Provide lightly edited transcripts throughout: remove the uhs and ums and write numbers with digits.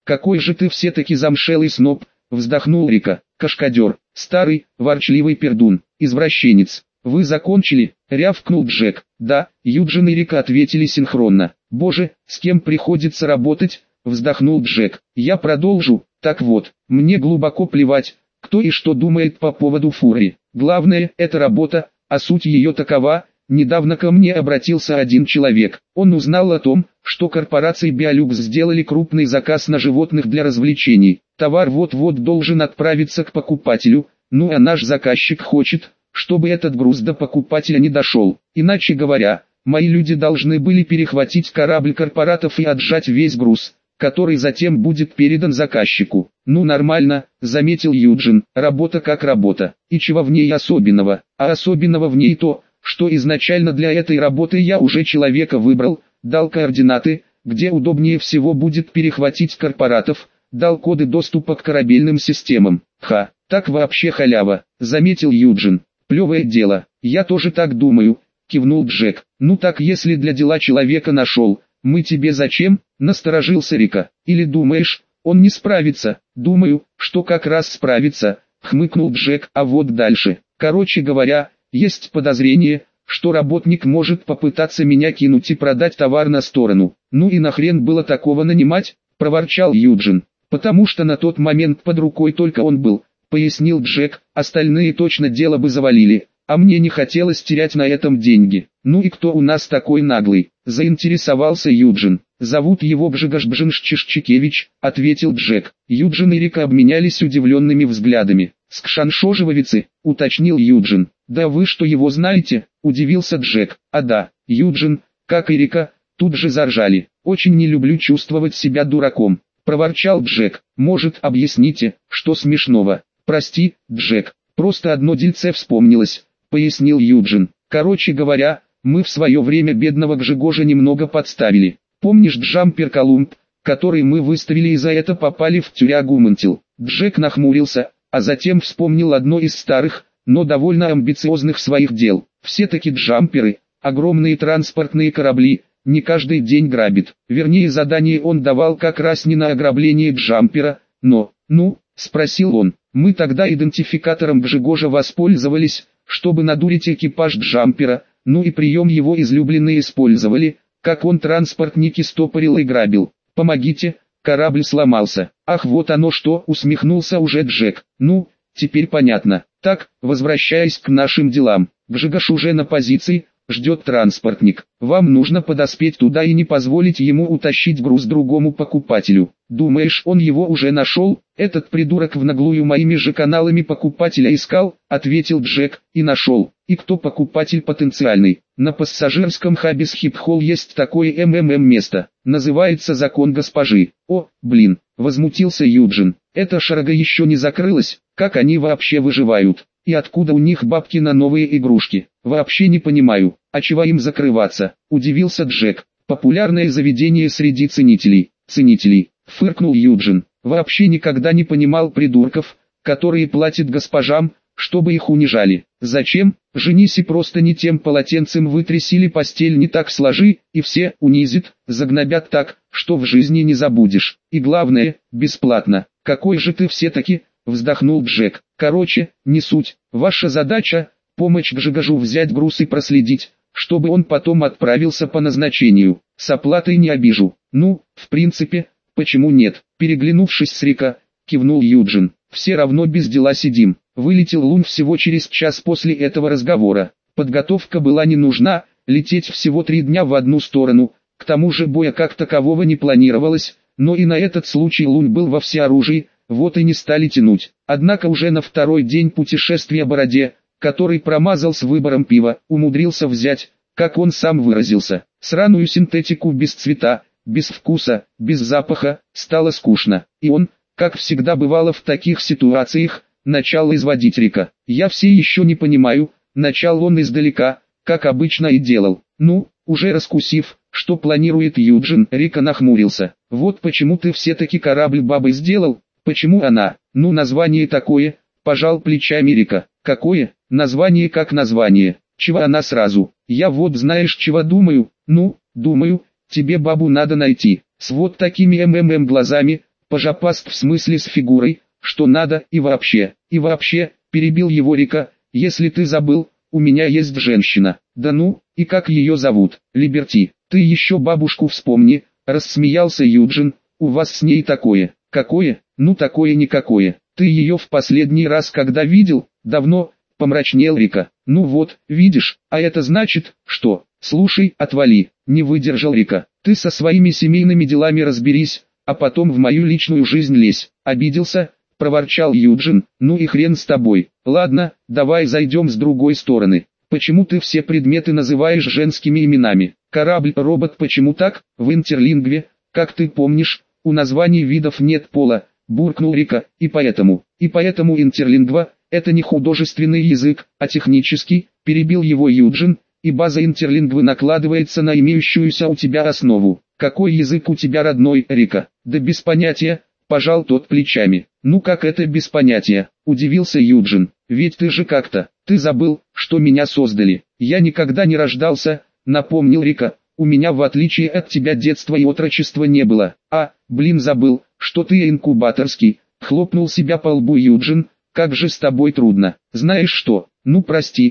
какой же ты все-таки замшелый сноб, вздохнул Рика. Кашкадер, старый, ворчливый пердун, извращенец. Вы закончили? Рявкнул Джек. Да, Юджин и Рика ответили синхронно. Боже, с кем приходится работать? Вздохнул Джек. Я продолжу. Так вот, мне глубоко плевать, кто и что думает по поводу Фури. Главное, это работа, а суть ее такова. Недавно ко мне обратился один человек. Он узнал о том, что корпорации Биолюкс сделали крупный заказ на животных для развлечений. Товар вот-вот должен отправиться к покупателю, ну а наш заказчик хочет, чтобы этот груз до покупателя не дошел. Иначе говоря, мои люди должны были перехватить корабль корпоратов и отжать весь груз, который затем будет передан заказчику. Ну нормально, заметил Юджин, работа как работа. И чего в ней особенного? А особенного в ней то, что изначально для этой работы я уже человека выбрал, дал координаты, где удобнее всего будет перехватить корпоратов, дал коды доступа к корабельным системам. Ха, так вообще халява, заметил Юджин. Плевое дело, я тоже так думаю, кивнул Джек. Ну так если для дела человека нашел, мы тебе зачем? Насторожился Рика. Или думаешь, он не справится? Думаю, что как раз справится, хмыкнул Джек. А вот дальше. Короче говоря, есть подозрение, что работник может попытаться меня кинуть и продать товар на сторону. Ну и нахрен было такого нанимать, проворчал Юджин. Потому что на тот момент под рукой только он был, пояснил Джек, остальные точно дело бы завалили, а мне не хотелось терять на этом деньги. Ну и кто у нас такой наглый? Заинтересовался Юджин. Зовут его Бжигаш-Бжиншчишчикевич, ответил Джек. Юджин и Рика обменялись удивленными взглядами. Скшаншожевовицы, уточнил Юджин. Да вы что его знаете? Удивился Джек. А да, Юджин, как и Рика, тут же заржали. Очень не люблю чувствовать себя дураком, проворчал Джек. Может, объясните, что смешного? Прости, Джек, просто одно дельце вспомнилось, пояснил Юджин. Короче говоря, мы в свое время бедного Гжегожа немного подставили. Помнишь Джампер Колумб, который мы выставили и за это попали в тюрягу Мантил? Джек нахмурился, а затем вспомнил одно из старых, но довольно амбициозных своих дел. Все-таки джамперы, огромные транспортные корабли, не каждый день грабит. Вернее, задание он давал как раз не на ограбление джампера, но, спросил он, мы тогда идентификатором Гжегожа воспользовались, чтобы надурить экипаж джампера, ну и прием его излюбленный использовали, как он транспортники стопорил и грабил. Помогите, корабль сломался. Ах, вот оно что, усмехнулся уже Джек. Ну, теперь понятно. Так, возвращаясь к нашим делам, Гжегош уже на позиции, ждет транспортник. Вам нужно подоспеть туда и не позволить ему утащить груз другому покупателю. Думаешь, он его уже нашел? Этот придурок в наглую моими же каналами покупателя искал, ответил Джек, и нашел. И кто покупатель потенциальный? На пассажирском хабе Схипхолл есть такое место, называется Закон Госпожи. О, блин, возмутился Юджин. Эта шарага еще не закрылась, как они вообще выживают? И откуда у них бабки на новые игрушки? Вообще не понимаю, а чего им закрываться? Удивился Джек. Популярное заведение среди ценителей, фыркнул Юджин. Вообще никогда не понимал придурков, которые платят госпожам, чтобы их унижали. Зачем? Женись и просто не тем полотенцем вытрясили постель не так сложи, и все унизит, загнобят так, что в жизни не забудешь. И главное, бесплатно. Какой же ты все-таки, вздохнул Джек. Короче, не суть. Ваша задача – помочь Гжегожу взять груз и проследить, чтобы он потом отправился по назначению. С оплатой не обижу. Ну, в принципе, почему нет? Переглянувшись с Рика, кивнул Юджин. Все равно без дела сидим. Вылетел Лун всего через час после этого разговора. Подготовка была не нужна, лететь всего 3 дня в одну сторону. К тому же боя как такового не планировалось, но и на этот случай Лун был во всеоружии. Вот и не стали тянуть. Однако уже на второй день путешествия Бороде, который промазал с выбором пива, умудрился взять, как он сам выразился, сраную синтетику без цвета, без вкуса, без запаха, стало скучно. И он, как всегда бывало в таких ситуациях, начал изводить Рика. Я все еще не понимаю, начал он издалека, как обычно и делал. Ну, уже раскусив, что планирует Юджин, Рика нахмурился. Вот почему ты все-таки корабль бабы сделал? Почему она? Ну название такое, пожал плечами Рика. Какое? Название как название. Чего она сразу? Я вот знаешь чего думаю? Ну, думаю, тебе бабу надо найти. С вот такими глазами, Пожапаст в смысле с фигурой, что надо, и вообще, перебил его Рика, если ты забыл, у меня есть женщина. Да ну, и как ее зовут? Либерти. Ты еще бабушку вспомни, рассмеялся Юджин, у вас с ней такое. Какое? Ну такое никакое. Ты ее в последний раз когда видел? Давно, помрачнел Рика. Ну вот, видишь, а это значит, что? Слушай, отвали, не выдержал Рика. Ты со своими семейными делами разберись, а потом в мою личную жизнь лезь. Обиделся? Проворчал Юджин. Ну и хрен с тобой. Ладно, давай зайдем с другой стороны. Почему ты все предметы называешь женскими именами? Корабль, робот, почему так? В интерлингве, как ты помнишь, у названий видов нет пола, буркнул Рика, и поэтому интерлингва – это не художественный язык, а технический, перебил его Юджин, и база интерлингвы накладывается на имеющуюся у тебя основу. Какой язык у тебя родной, Рика? Да без понятия, пожал тот плечами. Ну как это без понятия, удивился Юджин, ведь ты же как-то, ты забыл, что меня создали. Я никогда не рождался, напомнил Рика, у меня в отличие от тебя детства и отрочества не было. А, блин, забыл, что ты инкубаторский, хлопнул себя по лбу Юджин, как же с тобой трудно. Знаешь что, ну прости,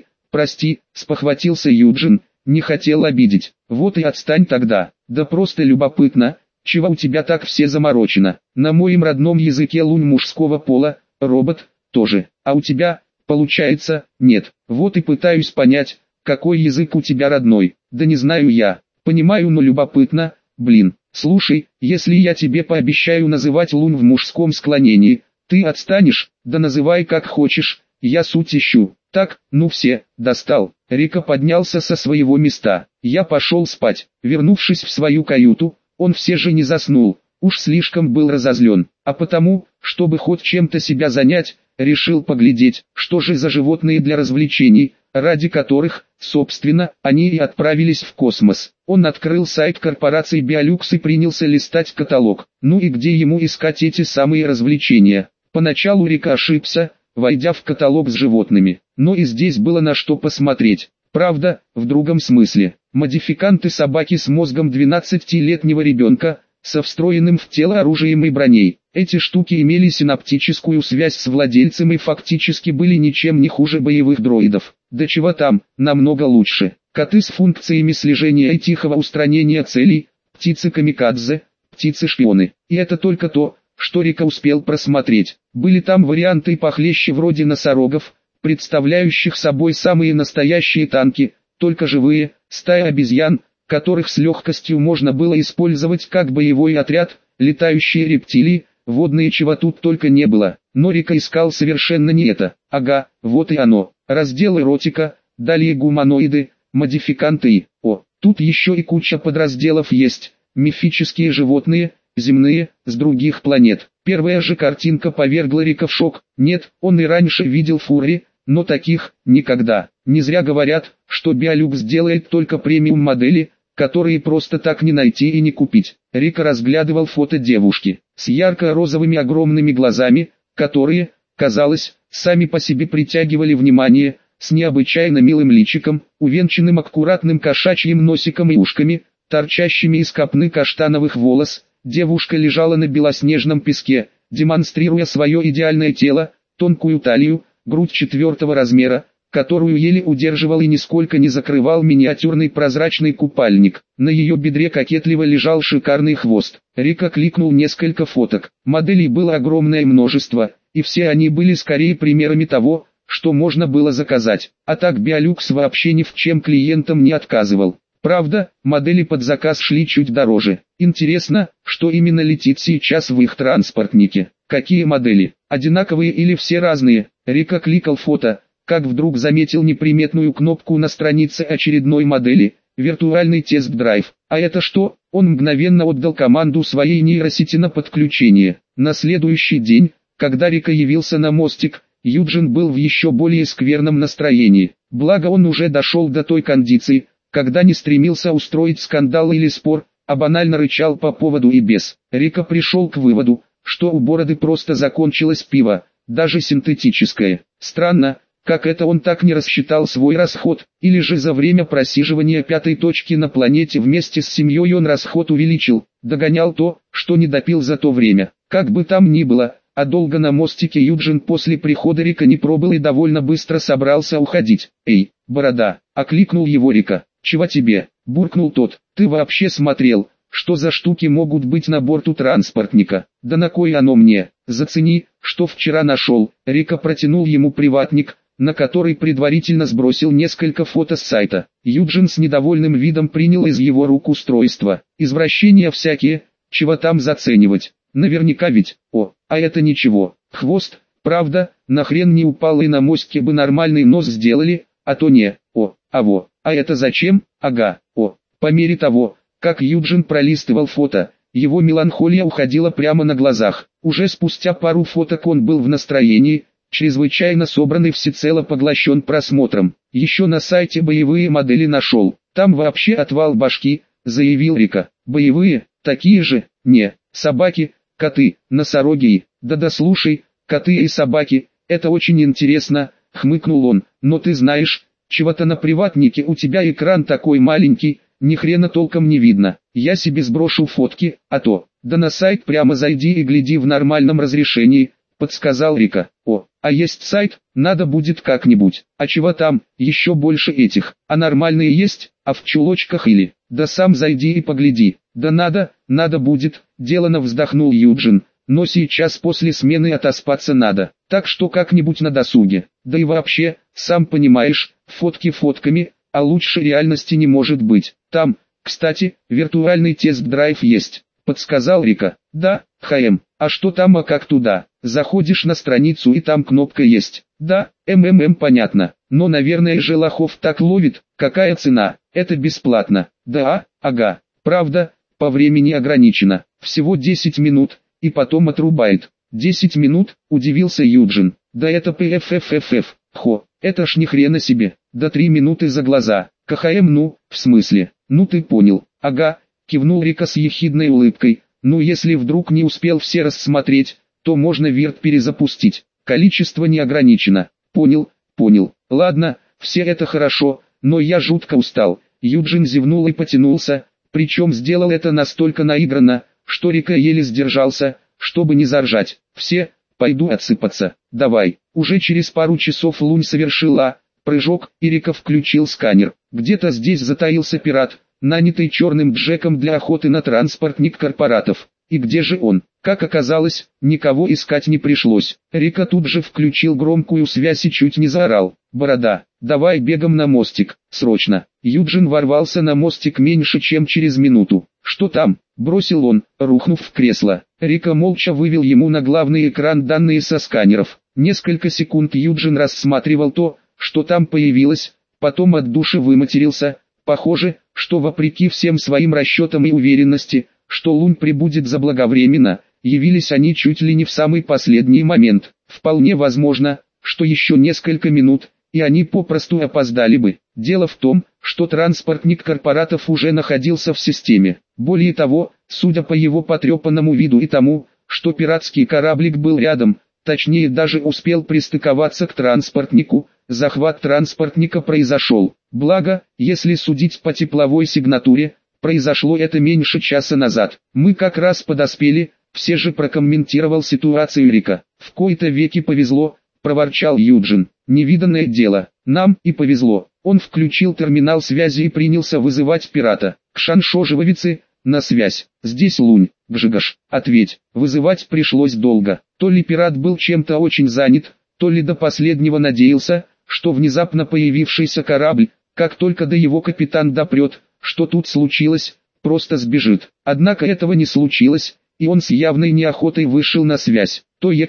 спохватился Юджин, не хотел обидеть. Вот и отстань тогда. Да просто любопытно, чего у тебя так все заморочено. На моем родном языке лунь мужского пола, робот, тоже. А у тебя, получается, нет. Вот и пытаюсь понять, какой язык у тебя родной. Да не знаю я. Понимаю, но любопытно. Блин, слушай, если я тебе пообещаю называть лунь в мужском склонении, ты отстанешь? Да называй как хочешь, я суть ищу. Так, ну все, достал. Рика поднялся со своего места. Я пошел спать. Вернувшись в свою каюту, он все же не заснул. Уж слишком был разозлен. А потому, чтобы хоть чем-то себя занять, решил поглядеть, что же за животные для развлечений, ради которых, собственно, они и отправились в космос. Он открыл сайт корпорации Биолюкс и принялся листать каталог. Ну и где ему искать эти самые развлечения? Поначалу Рика ошибся, войдя в каталог с животными. Но и здесь было на что посмотреть. Правда, в другом смысле. Модификанты собаки с мозгом 12-летнего ребенка, со встроенным в тело оружием и броней. Эти штуки имели синаптическую связь с владельцем и фактически были ничем не хуже боевых дроидов. Да чего там, намного лучше. Коты с функциями слежения и тихого устранения целей, птицы-камикадзе, птицы-шпионы. И это только то, что Рика успел просмотреть. Были там варианты и похлеще вроде носорогов, представляющих собой самые настоящие танки, только живые, стая обезьян, которых с легкостью можно было использовать как боевой отряд, летающие рептилии, водные, чего тут только не было. Но Рика искал совершенно не это. Ага, вот и оно. Раздел эротика, далее гуманоиды, модификанты и... О, тут еще и куча подразделов есть. Мифические животные, земные, с других планет. Первая же картинка повергла Рика в шок. Нет, он и раньше видел фурри, но таких никогда. Не зря говорят, что Биолюкс делает только премиум модели, которые просто так не найти и не купить. Рика разглядывал фото девушки с ярко-розовыми огромными глазами, которые, казалось, сами по себе притягивали внимание, с необычайно милым личиком, увенчанным аккуратным кошачьим носиком и ушками, торчащими из копны каштановых волос. Девушка лежала на белоснежном песке, демонстрируя свое идеальное тело, тонкую талию, грудь 4-го размера, которую еле удерживал и нисколько не закрывал миниатюрный прозрачный купальник. На ее бедре кокетливо лежал шикарный хвост. Рика кликнул несколько фоток. Моделей было огромное множество, и все они были скорее примерами того, что можно было заказать. А так Биолюкс вообще ни в чем клиентам не отказывал. Правда, модели под заказ шли чуть дороже. Интересно, что именно летит сейчас в их транспортнике. Какие модели? Одинаковые или все разные? Рика кликал фото, как вдруг заметил неприметную кнопку на странице очередной модели, виртуальный тест-драйв. А это что? Он мгновенно отдал команду своей нейросети на подключение. На следующий день, когда Рика явился на мостик, Юджин был в еще более скверном настроении. Благо он уже дошел до той кондиции, когда не стремился устроить скандал или спор, а банально рычал по поводу и без. Рика пришел к выводу, что у Бороды просто закончилось пиво, даже синтетическое. Странно, как это он так не рассчитал свой расход, или же за время просиживания 5-й точки на планете вместе с семьей он расход увеличил, догонял то, что не допил за то время. Как бы там ни было, а долго на мостике Юджин после прихода Рика не пробыл и довольно быстро собрался уходить. «Эй, борода!» — окликнул его Рика. «Чего тебе?» — буркнул тот. «Ты вообще смотрел, что за штуки могут быть на борту транспортника? Да на кой оно мне? Зацени, что вчера нашел». Рика протянул ему приватник, на который предварительно сбросил несколько фото с сайта. Юджин с недовольным видом принял из его рук устройство. Извращения всякие, чего там заценивать? Наверняка ведь. О, а это ничего. Хвост, правда, нахрен не упал, и на мостике бы нормальный нос сделали, а то не. О, а это зачем? Ага, По мере того, как Юджин пролистывал фото, его меланхолия уходила прямо на глазах. Уже спустя пару фоток он был в настроении, чрезвычайно собранный, всецело поглощен просмотром. Еще на сайте боевые модели нашел. Там вообще отвал башки, заявил Рика. Боевые, такие же, не, собаки, коты, носороги. Да слушай, коты и собаки, это очень интересно, хмыкнул он. Но ты знаешь, чего-то на приватнике у тебя экран такой маленький, ни хрена толком не видно. Я себе сброшу фотки, а то, да на сайт прямо зайди и гляди в нормальном разрешении, подсказал Рика. А есть сайт, надо будет как-нибудь. А чего там, еще больше этих. А нормальные есть, а в чулочках или? Да сам зайди и погляди. Да надо будет, делано вздохнул Юджин. Но сейчас после смены отоспаться надо, так что как-нибудь на досуге. Да и вообще, сам понимаешь, фотки фотками, а лучше реальности не может быть. Там, кстати, виртуальный тест-драйв есть, подсказал Рика. Да, а что там, а как туда? Заходишь на страницу и там кнопка есть. Да, понятно, но наверное же лохов так ловит. Какая цена? Это бесплатно. Да, ага, правда, по времени ограничено, всего 10 минут. И потом отрубает. 10 минут, удивился Юджин. Да это ПФФФФ. Это ж ни хрена себе. Да 3 минуты за глаза. В смысле? Ну ты понял. Ага, кивнул Рика с ехидной улыбкой. Ну если вдруг не успел все рассмотреть, то можно вирт перезапустить. Количество не ограничено. Понял. Ладно, все это хорошо, но я жутко устал. Юджин зевнул и потянулся, причем сделал это настолько наигранно, что Рика еле сдержался, чтобы не заржать. «Все, пойду отсыпаться, давай». Уже через пару часов Лунь совершила прыжок, и Рика включил сканер. Где-то здесь затаился пират, нанятый Черным Джеком для охоты на транспортник корпоратов. И где же он? Как оказалось, никого искать не пришлось. Рика тут же включил громкую связь и чуть не заорал. «Борода, давай бегом на мостик, срочно». Юджин ворвался на мостик меньше чем через минуту. «Что там?» — бросил он, рухнув в кресло. Рика молча вывел ему на главный экран данные со сканеров. Несколько секунд Юджин рассматривал то, что там появилось, потом от души выматерился. Похоже, что вопреки всем своим расчетам и уверенности, что Лунь прибудет заблаговременно, явились они чуть ли не в самый последний момент. Вполне возможно, что еще несколько минут, и они попросту опоздали бы. Дело в том, что транспортник корпоратов уже находился в системе. Более того, судя по его потрепанному виду и тому, что пиратский кораблик был рядом, точнее даже успел пристыковаться к транспортнику, захват транспортника произошел. Благо, если судить по тепловой сигнатуре, произошло это меньше часа назад. Мы как раз подоспели, все же прокомментировал ситуацию Рика. В кои-то веки повезло, проворчал Юджин. Невиданное дело, нам и повезло. Он включил терминал связи и принялся вызывать пирата. Кшаншожевовицы, на связь. Здесь Лунь. Гжигаш, ответь. Вызывать пришлось долго. То ли пират был чем-то очень занят, то ли до последнего надеялся, что внезапно появившийся корабль, как только до его капитан допрет, что тут случилось, просто сбежит. Однако этого не случилось, и он с явной неохотой вышел на связь.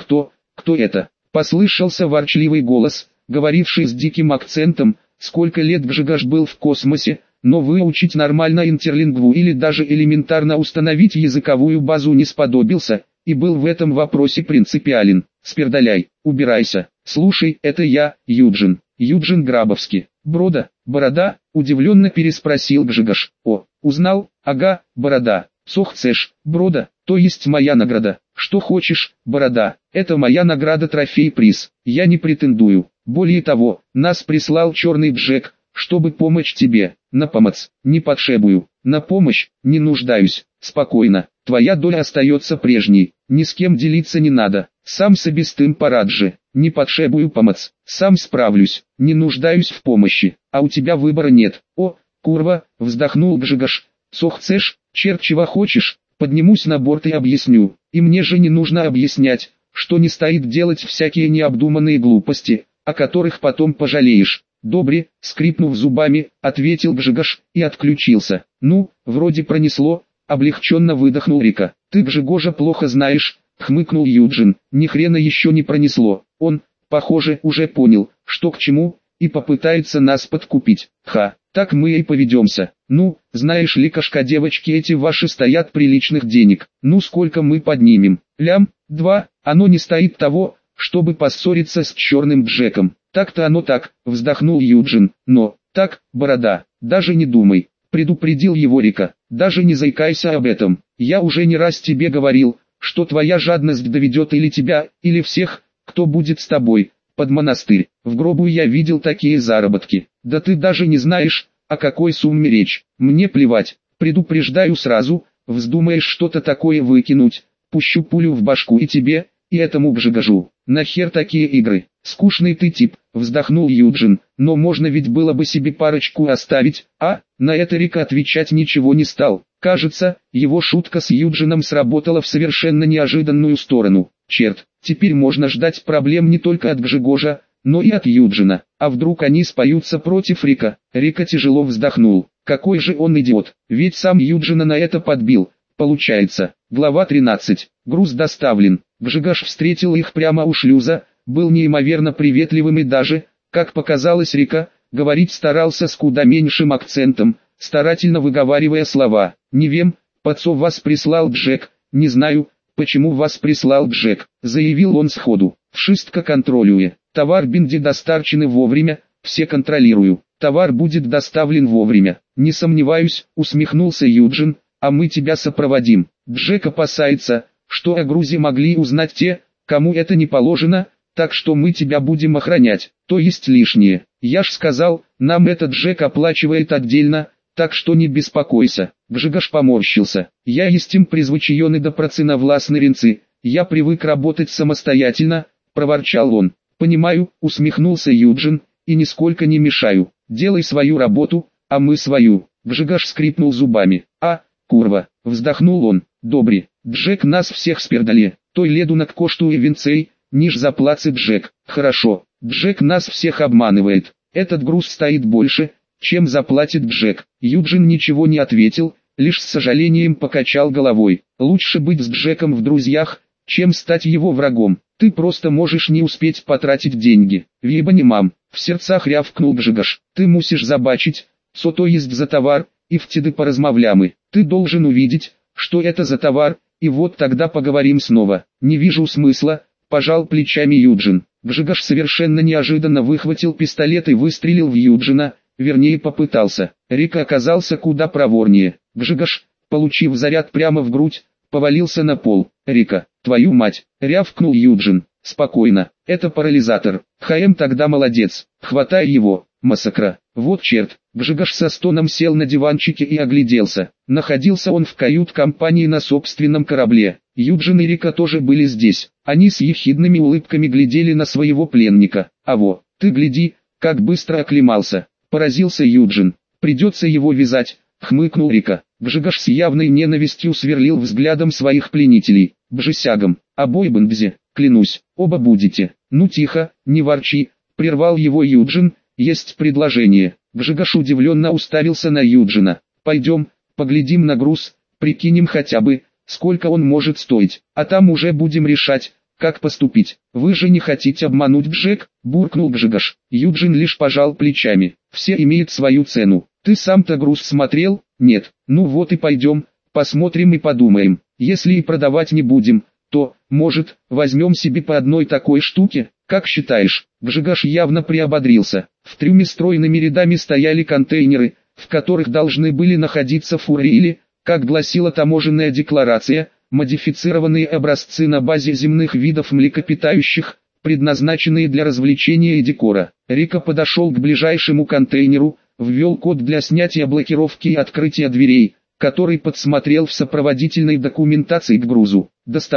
Кто это? Послышался ворчливый голос, говоривший с диким акцентом. Сколько лет Гжигаш был в космосе, но выучить нормально интерлингву или даже элементарно установить языковую базу не сподобился, и был в этом вопросе принципиален. Спердаляй, убирайся. Слушай, это я, Юджин Грабовский. Борода, удивленно переспросил Гжигаш. Узнал? Ага, Борода. Сохцеш, Брода, то есть моя награда. Что хочешь, Борода, это моя награда, трофей-приз. Я не претендую. Более того, нас прислал Черный Джек, чтобы помочь тебе. На помощь не потребую, на помощь не нуждаюсь. Спокойно, твоя доля остается прежней. ни с кем делиться не надо. Сам себе с тым пораджи, не потребую помощь, сам справлюсь, не нуждаюсь в помощи, а у тебя выбора нет. О, курва, вздохнул Гжигош, цо chcешь, черт чего хочешь, поднимусь на борт и объясню, и мне же не нужно объяснять, что не стоит делать всякие необдуманные глупости, о которых потом пожалеешь. Добре, скрипнув зубами, ответил Гжигош и отключился. Ну, вроде пронесло, облегченно выдохнул Рика. Ты Гжигожа плохо знаешь, хмыкнул Юджин. Ни хрена еще не пронесло. Он, похоже, уже понял, что к чему, и попытается нас подкупить. Ха, так мы и поведемся. Ну, знаешь ли, кошка, девочки эти ваши стоят приличных денег. Ну сколько мы поднимем? Лям, 2, оно не стоит того, чтобы поссориться с черным Джеком. Так-то оно так, вздохнул Юджин, но, так, борода, даже не думай, предупредил его Рика, даже не заикайся об этом, я уже не раз тебе говорил, что твоя жадность доведет или тебя, или всех, кто будет с тобой, под монастырь. В гробу я видел такие заработки, да ты даже не знаешь, о какой сумме речь, мне плевать, предупреждаю сразу, вздумаешь что-то такое выкинуть, пущу пулю в башку и тебе, и этому Гжигожу. Нахер такие игры? Скучный ты тип, вздохнул Юджин, но можно ведь было бы себе парочку оставить, а? На это Рика отвечать ничего не стал. Кажется, его шутка с Юджином сработала в совершенно неожиданную сторону. Черт, теперь можно ждать проблем не только от Гжигожа, но и от Юджина. А вдруг они споются против Рика? Рика тяжело вздохнул. Какой же он идиот, ведь сам Юджина на это подбил. Получается, глава 13. Груз доставлен. Гжигош встретил их прямо у шлюза, был неимоверно приветливым и даже, как показалось Рика, говорить старался с куда меньшим акцентом, старательно выговаривая слова. «Не вем, пацо вас прислал Джек, не знаю, почему вас прислал Джек», заявил он сходу. «Вшистка контролює. Товар бинди достарчены вовремя, все контролирую. Товар будет доставлен вовремя». «Не сомневаюсь», усмехнулся Юджин, «а мы тебя сопроводим». Джек опасается, что о грузе могли узнать те, кому это не положено, так что мы тебя будем охранять, то есть лишнее. Я ж сказал, нам этот Джек оплачивает отдельно, так что не беспокойся. Гжигош поморщился. Я естим призвучены до властной ренцы, я привык работать самостоятельно, проворчал он. Понимаю, усмехнулся Юджин, и нисколько не мешаю. Делай свою работу, а мы свою. Гжигош скрипнул зубами. А, курва, вздохнул он. Добре, Джек нас всех спердали, той ледунок коштує винцей, ніж заплатит Джек. Хорошо, Джек нас всех обманывает, этот груз стоит больше, чем заплатит Джек. Юджин ничего не ответил, лишь с сожалением покачал головой. Лучше быть с Джеком в друзьях, чем стать его врагом. Ты просто можешь не успеть потратить деньги. Виба не мам, в сердцах рявкнул Гжигош. Ты мусишь забачить, что то есть за товар, и втеды поразмовлямы. Ты должен увидеть, что это за товар, и вот тогда поговорим снова. Не вижу смысла, пожал плечами Юджин. Гжигош совершенно неожиданно выхватил пистолет и выстрелил в Юджина, вернее попытался. Рика оказался куда проворнее. Гжигош, получив заряд прямо в грудь, повалился на пол. «Рика, твою мать!» — рявкнул Юджин. «Спокойно, это парализатор. ХМ тогда молодец, хватай его, массакра». Вот черт, Гжигош со стоном сел на диванчике и огляделся. Находился он в кают-компании на собственном корабле. Юджин и Рика тоже были здесь. Они с ехидными улыбками глядели на своего пленника. «Аво, ты гляди, как быстро оклемался!» — поразился Юджин. «Придется его вязать», — хмыкнул Рика. Гжигош с явной ненавистью сверлил взглядом своих пленителей. «Бжесягом, обой бандзе, клянусь, оба будете». «Ну тихо, не ворчи», — прервал его Юджин. «Есть предложение». Гжигош удивленно уставился на Юджина. «Пойдем, поглядим на груз, прикинем хотя бы, сколько он может стоить, а там уже будем решать, как поступить». «Вы же не хотите обмануть Джек?» — буркнул Гжигош. Юджин лишь пожал плечами. «Все имеют свою цену. Ты сам-то груз смотрел?» «Нет». «Ну вот и пойдем, посмотрим и подумаем. Если и продавать не будем, то, может, возьмем себе по одной такой штуке? Как считаешь?» Гжигош явно приободрился. В трюме стройными рядами стояли контейнеры, в которых должны были находиться фуры или, как гласила таможенная декларация, модифицированные образцы на базе земных видов млекопитающих, предназначенные для развлечения и декора. Рика подошел к ближайшему контейнеру, ввел код для снятия блокировки и открытия дверей, который подсмотрел в сопроводительной документации к грузу. «Доставай»,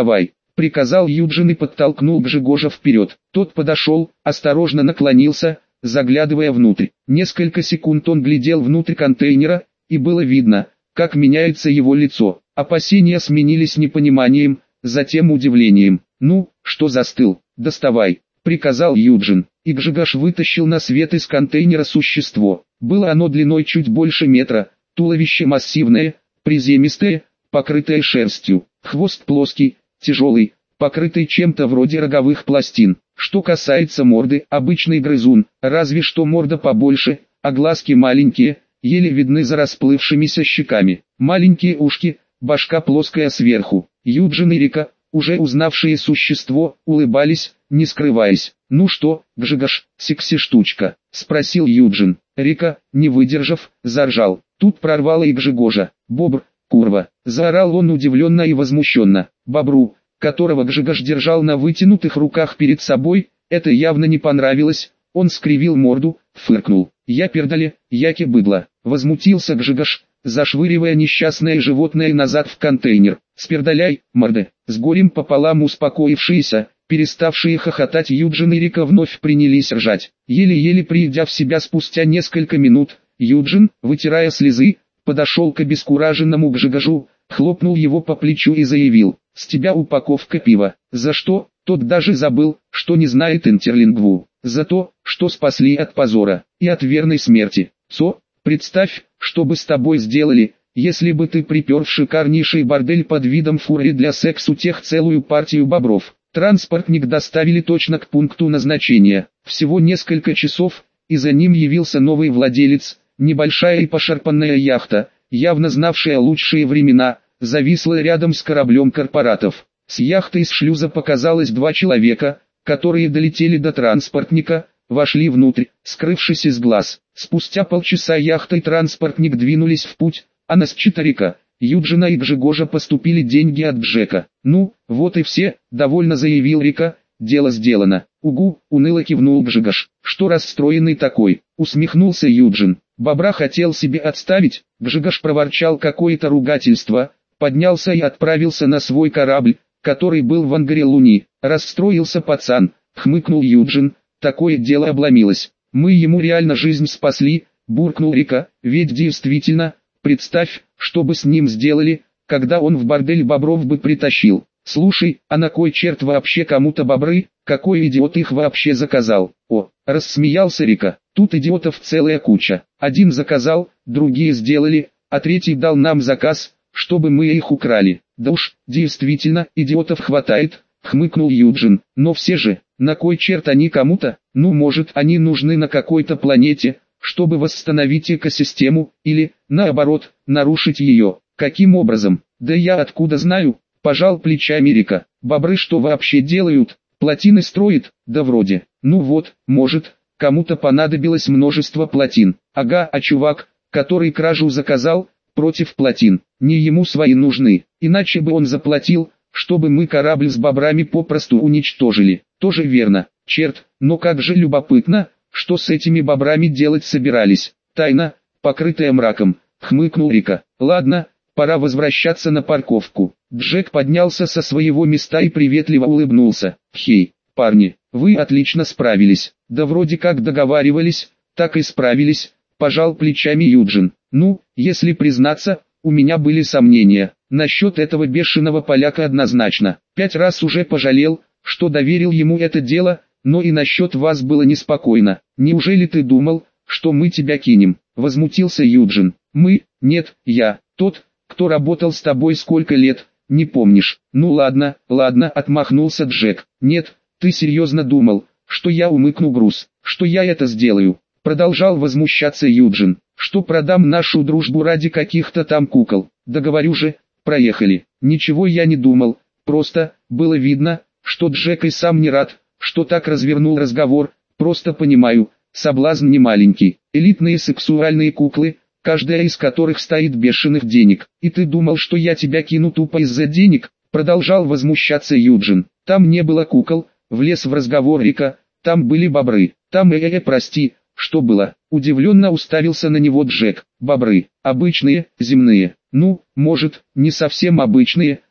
приказал Юджин и подтолкнул Гжегожа вперед. Тот подошел, осторожно наклонился, заглядывая внутрь. Несколько секунд он глядел внутрь контейнера, и было видно, как меняется его лицо. Опасения сменились непониманием, затем удивлением. «Ну, что застыл? Доставай», — приказал Юджин. И Гжегош вытащил на свет из контейнера существо. Было оно длиной чуть больше метра, туловище массивное, приземистое, покрытое шерстью, хвост плоский, тяжелый, покрытый чем-то вроде роговых пластин. Что касается морды, обычный грызун, разве что морда побольше, а глазки маленькие, еле видны за расплывшимися щеками. Маленькие ушки, башка плоская сверху. Юджин и Рика, уже узнавшие существо, улыбались, не скрываясь. «Ну что, Гжегош, секси-штучка?» — спросил Юджин. Рика, не выдержав, заржал. Тут прорвало и Гжегожа. «Бобр, курва!» — заорал он удивленно и возмущенно. Бобру, которого Гжегош держал на вытянутых руках перед собой, это явно не понравилось. Он скривил морду, фыркнул. «Я пердали, яки быдло!» — возмутился Гжегош, зашвыривая несчастное животное назад в контейнер. «Спердаляй, морды!» С горем пополам успокоившиеся, переставшие хохотать Юджин и Рика вновь принялись ржать. Еле-еле придя в себя спустя несколько минут, Юджин, вытирая слезы, подошел к обескураженному Гжегожу, хлопнул его по плечу и заявил: «С тебя упаковка пива». «За что?» Тот даже забыл, что не знает интерлингву. «За то, что спасли от позора и от верной смерти». «Цо, представь, что бы с тобой сделали, если бы ты припер в шикарнейший бордель под видом фуры для секс-утех целую партию бобров». Транспортник доставили точно к пункту назначения. Всего несколько часов, и за ним явился новый владелец. Небольшая и пошарпанная яхта, явно знавшая лучшие времена, зависла рядом с кораблем корпоратов. С яхты из шлюза показалось два человека, которые долетели до транспортника, вошли внутрь, скрывшись из глаз. Спустя полчаса яхта и транспортник двинулись в путь, а на счетарика, Юджина и Гжегожа поступили деньги от Джека. «Ну, вот и все», — довольно заявил Рика, — «дело сделано». «Угу», — уныло кивнул Гжегош. «Что расстроенный такой?» — усмехнулся Юджин. «Бобра хотел себе отставить», — Гжегош проворчал какое-то ругательство, поднялся и отправился на свой корабль, который был в ангаре Луни. «Расстроился пацан», — хмыкнул Юджин, — «такое дело обломилось. Мы ему реально жизнь спасли», — буркнул Рика, — «ведь действительно, представь, что бы с ним сделали, когда он в бордель бобров бы притащил. Слушай, а на кой черт вообще кому-то бобры, какой идиот их вообще заказал?» «О», — рассмеялся Рика, — «тут идиотов целая куча. Один заказал, другие сделали, а третий дал нам заказ, чтобы мы их украли». «Да уж, действительно, идиотов хватает», — хмыкнул Юджин, — «но все же, на кой черт они кому-то? Ну, может, они нужны на какой-то планете, чтобы восстановить экосистему, или, наоборот, нарушить ее. Каким образом? Да я откуда знаю?» — пожал плечами Рика. «Бобры что вообще делают? Плотины строят? Да вроде. Ну вот, может, кому-то понадобилось множество плотин. Ага, а чувак, который кражу заказал, против плотин. Не ему свои нужны, иначе бы он заплатил, чтобы мы корабль с бобрами попросту уничтожили». «Тоже верно. Черт, но как же любопытно, что с этими бобрами делать собирались. Тайна, покрытая мраком», — хмыкнул Рика. «Ладно, пора возвращаться на парковку». Джек поднялся со своего места и приветливо улыбнулся. «Хей, парни, вы отлично справились». «Да вроде как договаривались, так и справились», — пожал плечами Юджин. «Ну, если признаться, у меня были сомнения. Насчет этого бешеного поляка однозначно. 5 раз уже пожалел, что доверил ему это дело, но и насчет вас было неспокойно. Неужели ты думал, что мы тебя кинем?» — возмутился Юджин. «Мы? Нет, я. Тот, кто работал с тобой сколько лет, не помнишь?» «Ну ладно, ладно», — отмахнулся Джек. «Нет, ты серьезно думал, что я умыкну груз, что я это сделаю?» — продолжал возмущаться Юджин. «Что продам нашу дружбу ради каких-то там кукол? Да говорю же, проехали». «Ничего я не думал, просто, было видно, что Джек и сам не рад, что так развернул разговор, просто понимаю, соблазн не маленький. Элитные сексуальные куклы, каждая из которых стоит бешеных денег. И ты думал, что я тебя кину тупо из-за денег?» — продолжал возмущаться Юджин. «Там не было кукол», — влез в разговор Рика, — «там были бобры». «Там прости, что было?» — удивленно уставился на него Джек. «Бобры, обычные, земные». «Ну, может, не совсем обычные»,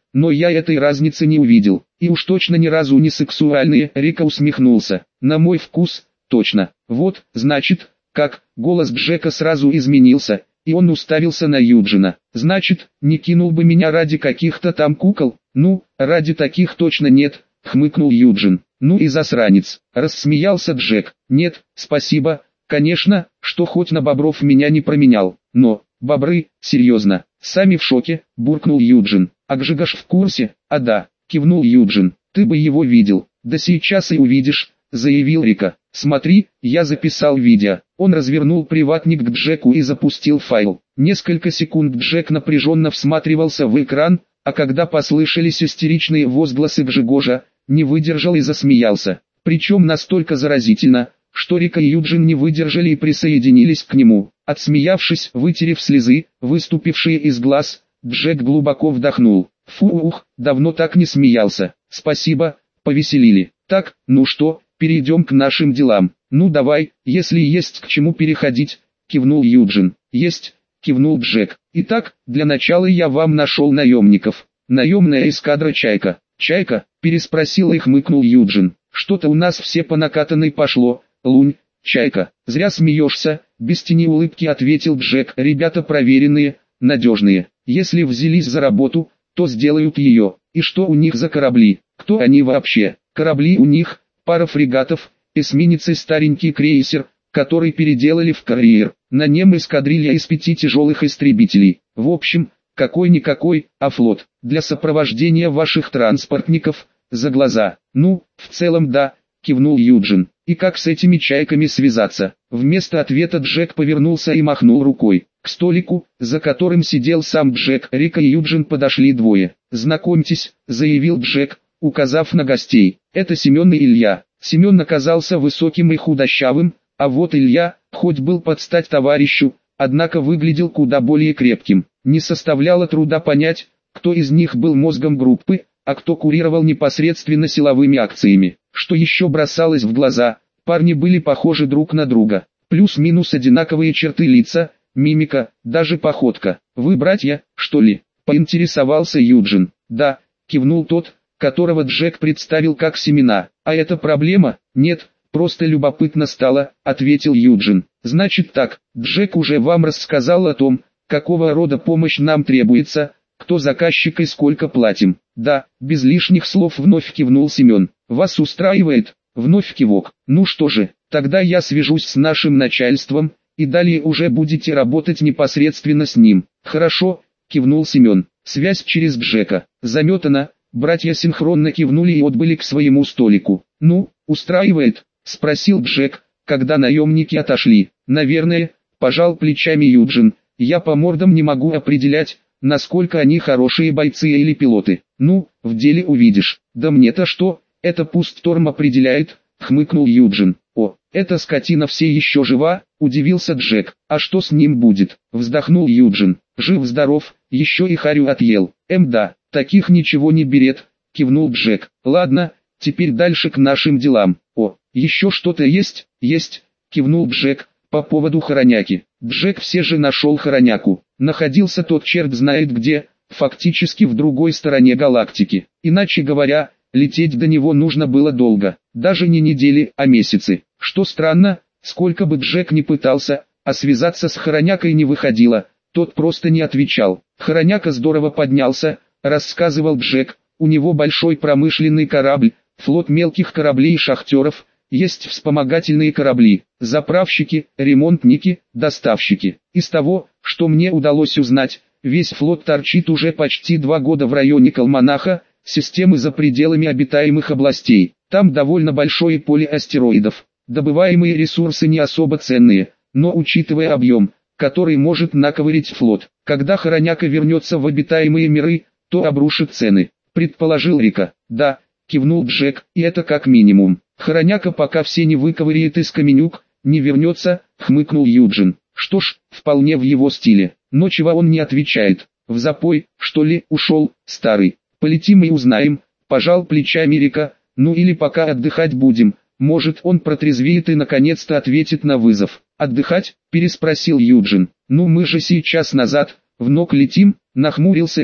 но я этой разницы не увидел. И уж точно ни разу не сексуальные. Рика усмехнулся. На мой вкус, точно. Вот, значит, как, голос Джека сразу изменился, и он уставился на Юджина. Значит, не кинул бы меня ради каких-то там кукол? Ну, ради таких точно нет, хмыкнул Юджин. Ну и засранец, рассмеялся Джек. Нет, спасибо, конечно, что хоть на бобров меня не променял. Но, бобры, серьезно, сами в шоке, буркнул Юджин. А Гжигаш в курсе? А да, кивнул Юджин. Ты бы его видел. Да сейчас и увидишь, заявил Рика. Смотри, я записал видео. Он развернул приватник к Джеку и запустил файл. Несколько секунд Джек напряженно всматривался в экран, а когда послышались истеричные возгласы Гжигоша, не выдержал и засмеялся. Причем настолько заразительно, что Рика и Юджин не выдержали и присоединились к нему. Отсмеявшись, вытерев слезы, выступившие из глаз, Джек глубоко вдохнул. Фух, давно так не смеялся. Спасибо, повеселили. Так, ну что, перейдем к нашим делам. Ну давай, если есть к чему переходить, кивнул Юджин. Есть, кивнул Джек. Итак, для начала я вам нашел наемников. Наемная эскадра «Чайка». «Чайка?» переспросил и хмыкнул Юджин. Что-то у нас все по накатанной пошло, Лунь. «Чайка». Зря смеешься, без тени улыбки ответил Джек. Ребята проверенные, надежные. Если взялись за работу, то сделают ее. И что у них за корабли? Кто они вообще? Корабли у них, пара фрегатов, эсминец и старенький крейсер, который переделали в карьер. На нем эскадрилья из 5 тяжелых истребителей. В общем, какой-никакой, а флот. Для сопровождения ваших транспортников, за глаза. Ну, в целом да, кивнул Юджин. И как с этими чайками связаться? Вместо ответа Джек повернулся и махнул рукой. К столику, за которым сидел сам Джек, Рика и Юджин подошли двое. «Знакомьтесь», — заявил Джек, указав на гостей. «Это Семен и Илья». Семен оказался высоким и худощавым, а вот Илья, хоть был под стать товарищу, однако выглядел куда более крепким. Не составляло труда понять, кто из них был мозгом группы, а кто курировал непосредственно силовыми акциями. Что еще бросалось в глаза, парни были похожи друг на друга. Плюс-минус одинаковые черты лица, мимика, даже походка. «Вы братья, что ли?» — поинтересовался Юджин. «Да», — кивнул тот, которого Джек представил как Семена. «А это проблема?» «Нет, просто любопытно стало», — ответил Юджин. «Значит так, Джек уже вам рассказал о том, какого рода помощь нам требуется, кто заказчик и сколько платим». «Да», — без лишних слов вновь кивнул Семен. «Вас устраивает?» Вновь кивок. «Ну что же, тогда я свяжусь с нашим начальством, и далее уже будете работать непосредственно с ним». «Хорошо», — кивнул Семен. Связь через Джека. Заметано. Братья синхронно кивнули и отбыли к своему столику. «Ну, устраивает?» — спросил Джек, когда наемники отошли. «Наверное», — пожал плечами Юджин. «Я по мордам не могу определять, насколько они хорошие бойцы или пилоты. Ну, в деле увидишь». «Да мне-то что, это пусть Торм определяет», — хмыкнул Юджин. «О, эта скотина все еще жива?» — удивился Джек. «А что с ним будет?» — вздохнул Юджин. «Жив-здоров, еще и харю отъел». Да, таких ничего не берет», — кивнул Джек. «Ладно, теперь дальше к нашим делам». «О, еще что-то есть?» «Есть», — кивнул Джек, — «по поводу Хороняки». Джек все же нашел Хороняку. Находился тот черт знает где, фактически в другой стороне галактики. Иначе говоря, лететь до него нужно было долго, даже не недели, а месяцы. Что странно, сколько бы Джек ни пытался, а связаться с Хоронякой не выходило, тот просто не отвечал. Хороняка здорово поднялся, рассказывал Джек, у него большой промышленный корабль, флот мелких кораблей и шахтеров, есть вспомогательные корабли, заправщики, ремонтники, доставщики. Из того, что мне удалось узнать, весь флот торчит уже почти 2 года в районе Калманаха, системы за пределами обитаемых областей. Там довольно большое поле астероидов. Добываемые ресурсы не особо ценные, но учитывая объем, который может наковырять флот, когда Хороняка вернется в обитаемые миры, то обрушит цены, предположил Рика. «Да», кивнул Джек, — «и это как минимум. Хороняка пока все не выковыряет из каменюк, не вернется», — хмыкнул Юджин. «Что ж, вполне в его стиле. Но чего он не отвечает? В запой, что ли, ушел, старый? Полетим и узнаем», — пожал плечами Рика. «Ну или пока отдыхать будем, может он протрезвеет и наконец-то ответит на вызов». «Отдыхать?» — переспросил Юджин. «Ну мы же сейчас назад, в ног летим», — нахмурился Рика.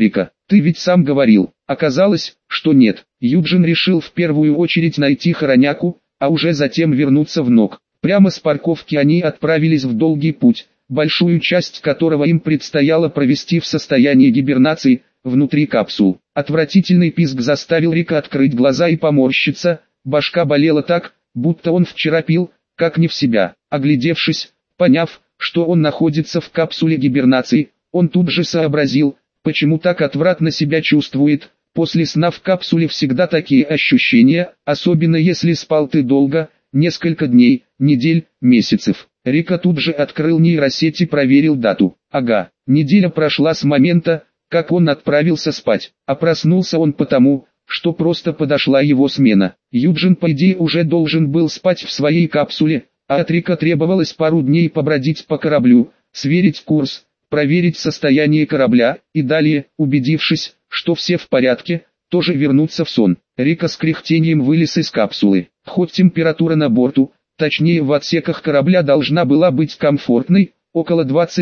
Ты ведь сам говорил. Оказалось, что нет. Юджин решил в первую очередь найти Хороняку, а уже затем вернуться в НОК. Прямо с парковки они отправились в долгий путь, большую часть которого им предстояло провести в состоянии гибернации, внутри капсул. Отвратительный писк заставил Рика открыть глаза и поморщиться, башка болела так, будто он вчера пил, как не в себя. Оглядевшись, поняв, что он находится в капсуле гибернации, он тут же сообразил, почему так отвратно себя чувствует. После сна в капсуле всегда такие ощущения, особенно если спал ты долго, несколько дней, недель, месяцев. Рика тут же открыл нейросеть и проверил дату. Ага, неделя прошла с момента, как он отправился спать, а проснулся он потому, что просто подошла его смена. Юджин по идее уже должен был спать в своей капсуле, а от Рика требовалось пару дней побродить по кораблю, сверить курс, проверить состояние корабля, и далее, убедившись, что все в порядке, тоже вернуться в сон. Рика с кряхтением вылез из капсулы. Хоть температура на борту, точнее в отсеках корабля должна была быть комфортной, около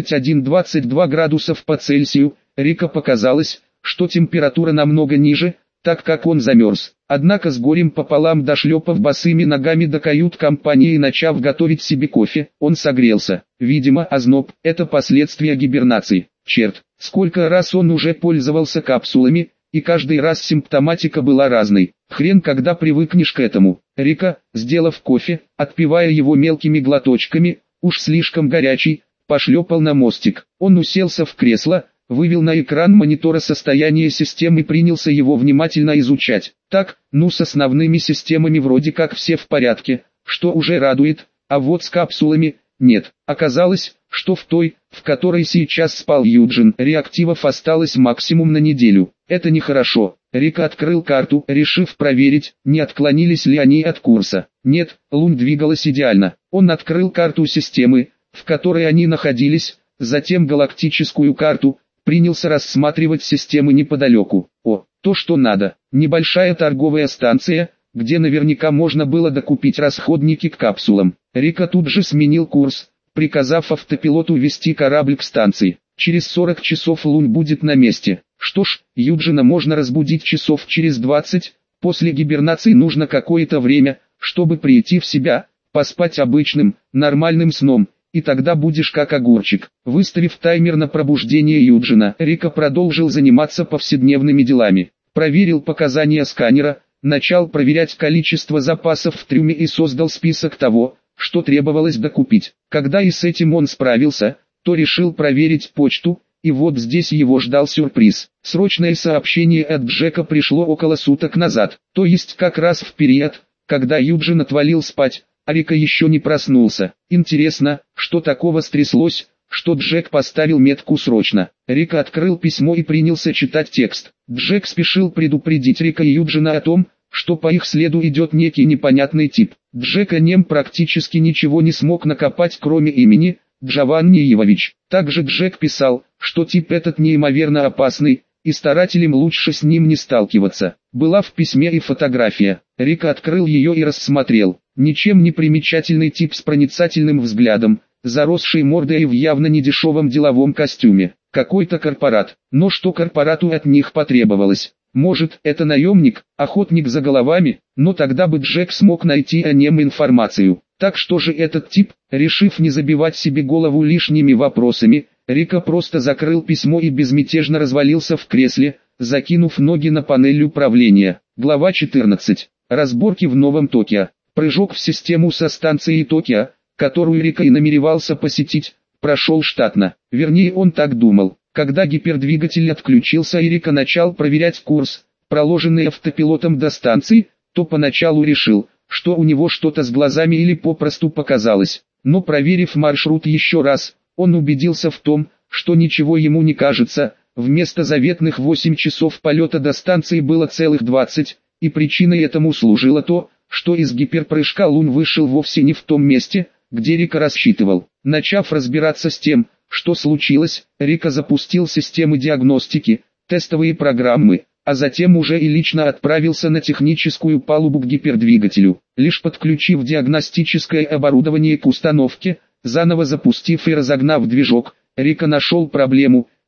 21-22 градусов по Цельсию, Рика показалось, что температура намного ниже, так как он замерз. Однако с горем пополам дошлепав босыми ногами до кают-компании и начав готовить себе кофе, он согрелся. Видимо, озноб – это последствия гибернации. Черт, сколько раз он уже пользовался капсулами, и каждый раз симптоматика была разной. Хрен когда привыкнешь к этому. Рика, сделав кофе, отпивая его мелкими глоточками, уж слишком горячий, пошлепал на мостик. Он уселся в кресло, вывел на экран монитора состояние системы и принялся его внимательно изучать. Так, ну с основными системами вроде как все в порядке, что уже радует, а вот с капсулами – нет. Оказалось, что в той, в которой сейчас спал Юджин, реактивов осталось максимум на неделю. Это нехорошо. Рика открыл карту, решив проверить, не отклонились ли они от курса. Нет, Лунь двигалась идеально. Он открыл карту системы, в которой они находились, затем галактическую карту, принялся рассматривать системы неподалеку. О, то что надо. Небольшая торговая станция, где наверняка можно было докупить расходники к капсулам. Рика тут же сменил курс, приказав автопилоту вести корабль к станции. Через 40 часов Лунь будет на месте. Что ж, Юджина можно разбудить часов через 20, после гибернации нужно какое-то время, чтобы прийти в себя, поспать обычным, нормальным сном, и тогда будешь как огурчик. Выставив таймер на пробуждение Юджина, Рика продолжил заниматься повседневными делами. Проверил показания сканера, начал проверять количество запасов в трюме и создал список того, что требовалось докупить. Когда и с этим он справился, то решил проверить почту, и вот здесь его ждал сюрприз. Срочное сообщение от Джека пришло около суток назад, то есть как раз в период, когда Юджин отвалил спать, а Рика еще не проснулся. Интересно, что такого стряслось, что Джек поставил метку «Срочно». Рика открыл письмо и принялся читать текст. Джек спешил предупредить Рика и Юджина о том, что по их следу идет некий непонятный тип. Джек о нем практически ничего не смог накопать, кроме имени Джованни Ивович. Также Джек писал, что тип этот неимоверно опасный, и старателям лучше с ним не сталкиваться. Была в письме и фотография. Рика открыл ее и рассмотрел. Ничем не примечательный тип с проницательным взглядом, заросший мордой и в явно недешевом деловом костюме. Какой-то корпорат. Но что корпорату от них потребовалось? Может, это наемник, охотник за головами? Но тогда бы Джек смог найти о нем информацию. Так что же этот тип? Решив не забивать себе голову лишними вопросами, Рика просто закрыл письмо и безмятежно развалился в кресле, закинув ноги на панель управления. Глава 14. Разборки в Новом Токио. Прыжок в систему со станцией Токио, которую Рика и намеревался посетить, прошел штатно. Вернее, он так думал. Когда гипердвигатель отключился и Рика начал проверять курс, проложенный автопилотом до станции, то поначалу решил, что у него что-то с глазами или попросту показалось. Но проверив маршрут еще раз, он убедился в том, что ничего ему не кажется. Вместо заветных 8 часов полета до станции было целых 20, и причиной этому служило то, что из гиперпрыжка Лунь вышел вовсе не в том месте, где Рика рассчитывал. Начав разбираться с тем, что случилось, Рика запустил системы диагностики, тестовые программы, а затем уже и лично отправился на техническую палубу к гипердвигателю. Лишь подключив диагностическое оборудование к установке, заново запустив и разогнав движок, Рика нашел проблему.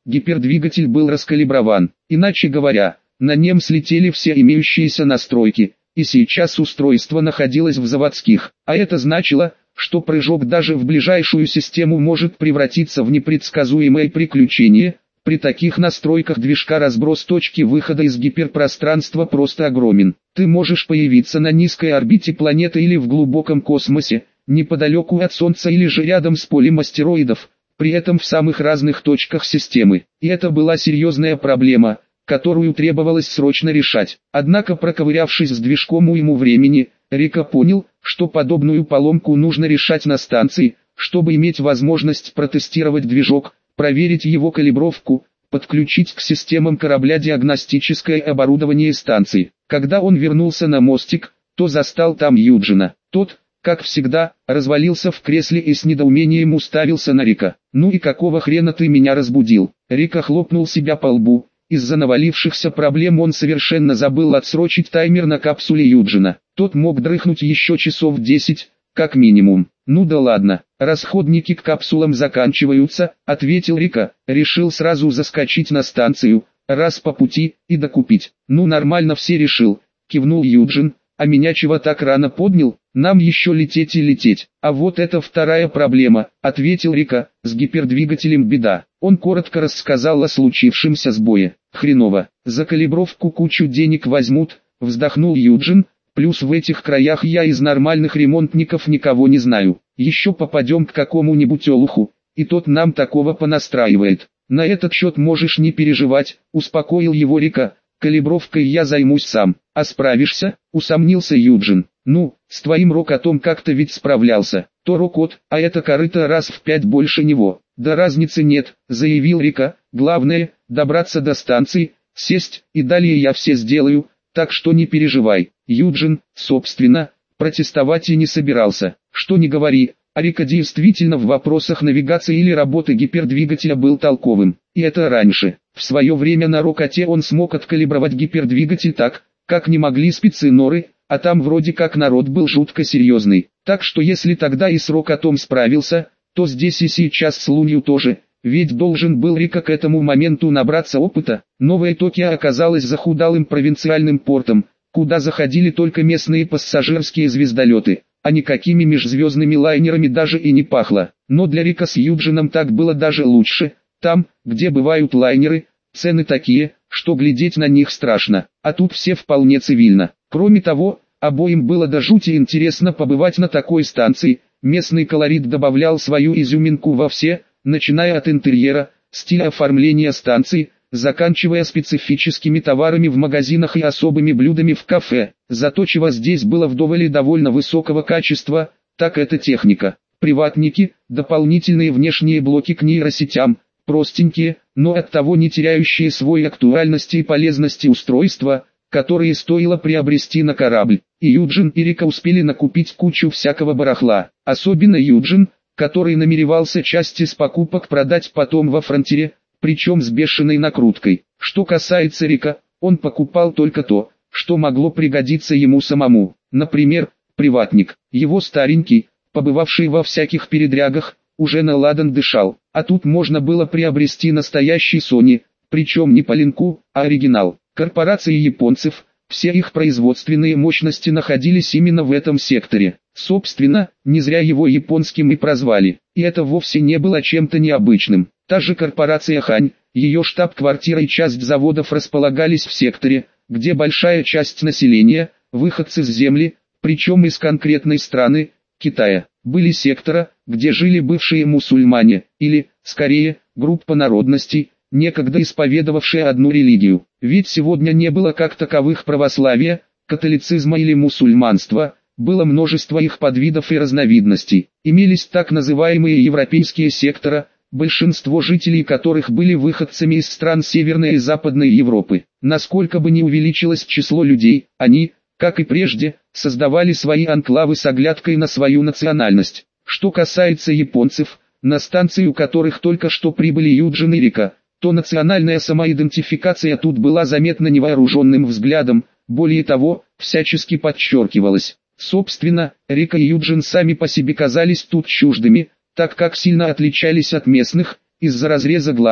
гипердвигатель был раскалиброван. Иначе говоря, на нем слетели все имеющиеся настройки, и сейчас устройство находилось в заводских. А это значило, что прыжок даже в ближайшую систему может превратиться в непредсказуемое приключение. При таких настройках движка разброс точки выхода из гиперпространства просто огромен. Ты можешь появиться на низкой орбите планеты или в глубоком космосе, неподалеку от Солнца или же рядом с полем астероидов, при этом в самых разных точках системы. И это была серьезная проблема, которую требовалось срочно решать. Однако, проковырявшись с движком уйму времени, Рика понял, что подобную поломку нужно решать на станции, чтобы иметь возможность протестировать движок, проверить его калибровку, подключить к системам корабля диагностическое оборудование станции. Когда он вернулся на мостик, то застал там Юджина. Тот, как всегда, развалился в кресле и с недоумением уставился на Рика. «Ну и какого хрена ты меня разбудил?» Рика хлопнул себя по лбу. Из-за навалившихся проблем он совершенно забыл отсрочить таймер на капсуле Юджина. Тот мог дрыхнуть еще часов 10, как минимум. «Ну да ладно, расходники к капсулам заканчиваются», — ответил Рика. Решил сразу заскочить на станцию, раз по пути, и докупить. «Ну нормально все решил», — кивнул Юджин. «А меня чего так рано поднял? Нам еще лететь и лететь». «А вот это вторая проблема», — ответил Рика. «С гипердвигателем беда». Он коротко рассказал о случившемся сбое. «Хреново. За калибровку кучу денег возьмут», — вздохнул Юджин. «Плюс в этих краях я из нормальных ремонтников никого не знаю. Еще попадем к какому-нибудь олуху, и тот нам такого понастраивает. На этот счет можешь не переживать», — успокоил его Рика. «Калибровкой я займусь сам». «А справишься?» — усомнился Юджин. «Ну, с твоим рокотом как-то ведь справлялся». «То рокот, а это корыто раз в 5 больше него». «Да разницы нет», — заявил Рика. «Главное, добраться до станции, сесть, и далее я все сделаю, так что не переживай». Юджин, собственно, протестовать и не собирался. Что ни говори, а Рика действительно в вопросах навигации или работы гипердвигателя был толковым. И это раньше. В свое время на рокоте он смог откалибровать гипердвигатель так, как не могли спецы Норы, а там вроде как народ был жутко серьезный. Так что если тогда и с рокотом справился, то здесь и сейчас с Лунью тоже, ведь должен был Рика к этому моменту набраться опыта. Новая Токио оказалась захудалым провинциальным портом, куда заходили только местные пассажирские звездолеты, а никакими межзвездными лайнерами даже и не пахло. Но для Рика с Юджином так было даже лучше. Там, где бывают лайнеры, цены такие, что глядеть на них страшно, а тут все вполне цивильно. Кроме того, обоим было до жути интересно побывать на такой станции. Местный колорит добавлял свою изюминку во все, начиная от интерьера, стиля оформления станции, заканчивая специфическими товарами в магазинах и особыми блюдами в кафе. Зато чего здесь было вдоволь и довольно высокого качества, так это техника. Приватники, дополнительные внешние блоки к нейросетям, простенькие, но оттого не теряющие свой актуальности и полезности устройства, которые стоило приобрести на корабль. И Юджин и Рика успели накупить кучу всякого барахла. Особенно Юджин, который намеревался часть из покупок продать потом во фронтире, причем с бешеной накруткой. Что касается Рика, он покупал только то, что могло пригодиться ему самому. Например, приватник. Его старенький, побывавший во всяких передрягах, уже наладан дышал. А тут можно было приобрести настоящий Sony, причем не по линку, а оригинал. Корпорации японцев, все их производственные мощности находились именно в этом секторе. Собственно, не зря его японским и прозвали. И это вовсе не было чем-то необычным. Та же корпорация Хань, ее штаб-квартира и часть заводов располагались в секторе, где большая часть населения, выходцы с земли, причем из конкретной страны, Китая, были сектора, где жили бывшие мусульмане, или, скорее, группа народностей, некогда исповедовавшие одну религию. Ведь сегодня не было как таковых православия, католицизма или мусульманства, было множество их подвидов и разновидностей. Имелись так называемые европейские сектора, большинство жителей которых были выходцами из стран Северной и Западной Европы. Насколько бы ни увеличилось число людей, они, как и прежде, создавали свои анклавы с оглядкой на свою национальность. Что касается японцев, на станцию которых только что прибыли Юджин и Рика, то национальная самоидентификация тут была заметна невооруженным взглядом, более того, всячески подчеркивалась. Собственно, Рика и Юджин сами по себе казались тут чуждыми, так как сильно отличались от местных, из-за разреза глаз,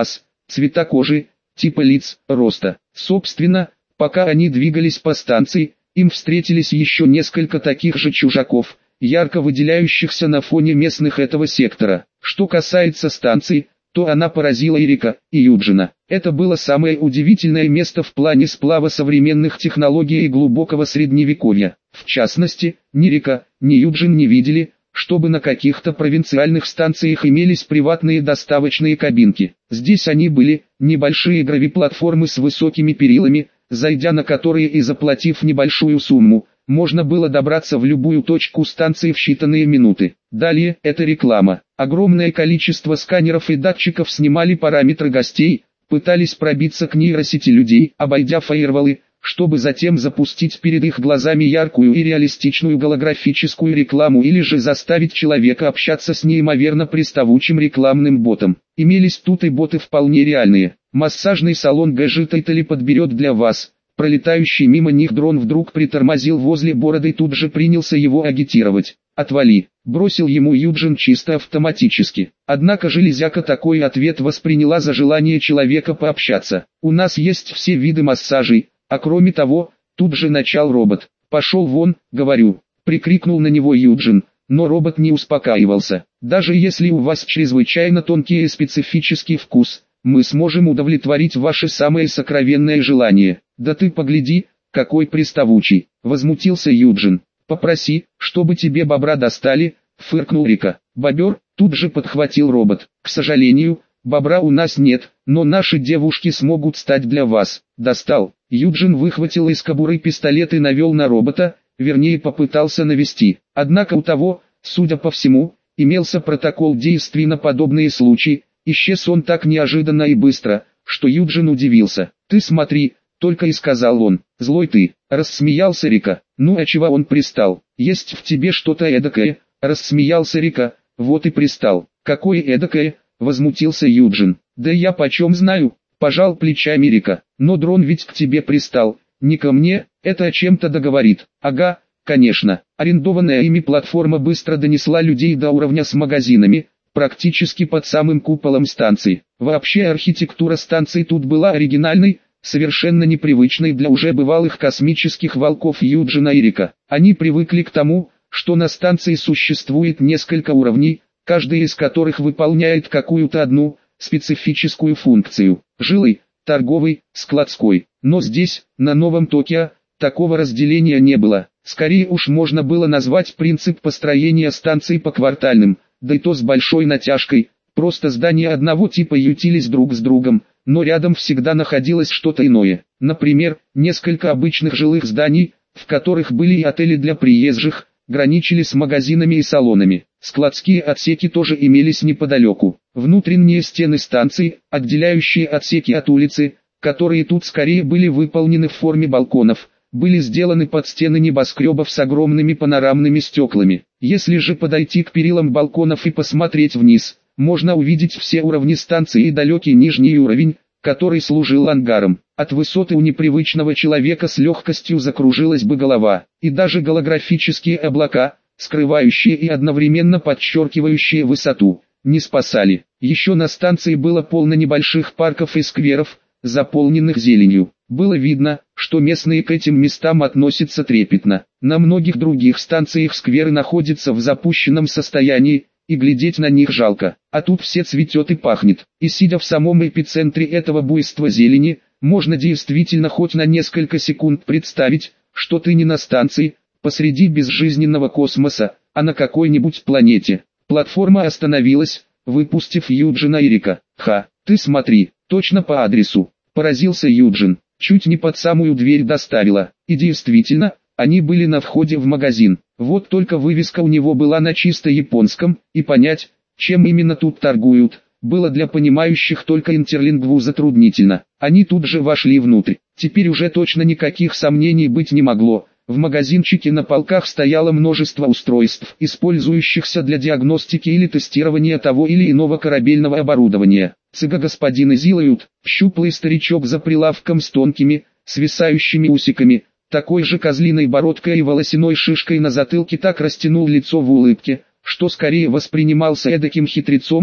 цвета кожи, типа лиц, роста. Собственно, пока они двигались по станции, им встретились еще несколько таких же чужаков, ярко выделяющихся на фоне местных этого сектора. Что касается станции, то она поразила Эрика и Юджина. Это было самое удивительное место в плане сплава современных технологий и глубокого средневековья. В частности, ни Эрика, ни Юджин не видели, чтобы на каких-то провинциальных станциях имелись приватные доставочные кабинки. Здесь они были, небольшие гравиплатформы с высокими перилами, зайдя на которые и заплатив небольшую сумму, можно было добраться в любую точку станции в считанные минуты. Далее, это реклама. Огромное количество сканеров и датчиков снимали параметры гостей, пытались пробиться к нейросети людей, обойдя фаерволы, чтобы затем запустить перед их глазами яркую и реалистичную голографическую рекламу или же заставить человека общаться с неимоверно приставучим рекламным ботом. Имелись тут и боты вполне реальные. Массажный салон Gadget Italy подберет для вас. Пролетающий мимо них дрон вдруг притормозил возле бороды и тут же принялся его агитировать. «Отвали», — бросил ему Юджин чисто автоматически. Однако железяка такой ответ восприняла за желание человека пообщаться. «У нас есть все виды массажей, а кроме того», — тут же начал робот. «Пошел вон, говорю», — прикрикнул на него Юджин, но робот не успокаивался. «Даже если у вас чрезвычайно тонкий и специфический вкус, мы сможем удовлетворить ваше самое сокровенное желание». «Да ты погляди, какой приставучий», — возмутился Юджин. «Попроси, чтобы тебе бобра достали», — фыркнул Рика. «Бобер», — тут же подхватил робот. «К сожалению, бобра у нас нет, но наши девушки смогут стать для вас». «Достал». Юджин выхватил из кобуры пистолет и навел на робота, вернее попытался навести. Однако у того, судя по всему, имелся протокол действий на подобные случаи. Исчез он так неожиданно и быстро, что Юджин удивился. «Ты смотри», — только и сказал он. «Злой ты», — рассмеялся Рика. «Ну а чего он пристал? Есть в тебе что-то эдакое», — рассмеялся Рика. «Вот и пристал». «Какое эдакое?» — возмутился Юджин. «Да я почем знаю», — пожал плечами Рика. «Но дрон ведь к тебе пристал, не ко мне, это о чем-то договорит». «Ага, конечно». Арендованная ими платформа быстро донесла людей до уровня с магазинами, практически под самым куполом станции. Вообще архитектура станции тут была оригинальной, совершенно непривычной для уже бывалых космических волков Юджина и Рика. Они привыкли к тому, что на станции существует несколько уровней, каждый из которых выполняет какую-то одну специфическую функцию. Жилой, торговый, складской. Но здесь, на Новом Токио, такого разделения не было. Скорее уж можно было назвать принцип построения станций поквартальным, да и то с большой натяжкой. Просто здания одного типа ютились друг с другом, но рядом всегда находилось что-то иное. Например, несколько обычных жилых зданий, в которых были и отели для приезжих, граничили с магазинами и салонами. Складские отсеки тоже имелись неподалеку. Внутренние стены станции, отделяющие отсеки от улицы, которые тут скорее были выполнены в форме балконов, были сделаны под стены небоскребов с огромными панорамными стеклами. Если же подойти к перилам балконов и посмотреть вниз, можно увидеть все уровни станции и далекий нижний уровень, который служил ангаром. От высоты у непривычного человека с легкостью закружилась бы голова, и даже голографические облака, скрывающие и одновременно подчеркивающие высоту, не спасали. Еще на станции было полно небольших парков и скверов, заполненных зеленью. Было видно, что местные к этим местам относятся трепетно. На многих других станциях скверы находятся в запущенном состоянии, и глядеть на них жалко. А тут все цветет и пахнет. И сидя в самом эпицентре этого буйства зелени, можно действительно хоть на несколько секунд представить, что ты не на станции, посреди безжизненного космоса, а на какой-нибудь планете. Платформа остановилась, выпустив Юджина и Рика. «Ха, ты смотри, точно по адресу», — поразился Юджин. Чуть не под самую дверь доставила. И действительно, они были на входе в магазин. Вот только вывеска у него была на чисто японском, и понять, чем именно тут торгуют, было для понимающих только интерлингву затруднительно. Они тут же вошли внутрь. Теперь уже точно никаких сомнений быть не могло. В магазинчике на полках стояло множество устройств, использующихся для диагностики или тестирования того или иного корабельного оборудования. «Цыга господин Изилают», щуплый старичок за прилавком с тонкими, свисающими усиками, такой же козлиной бородкой и волосяной шишкой на затылке так растянул лицо в улыбке, что скорее воспринимался эдаким хитрецом,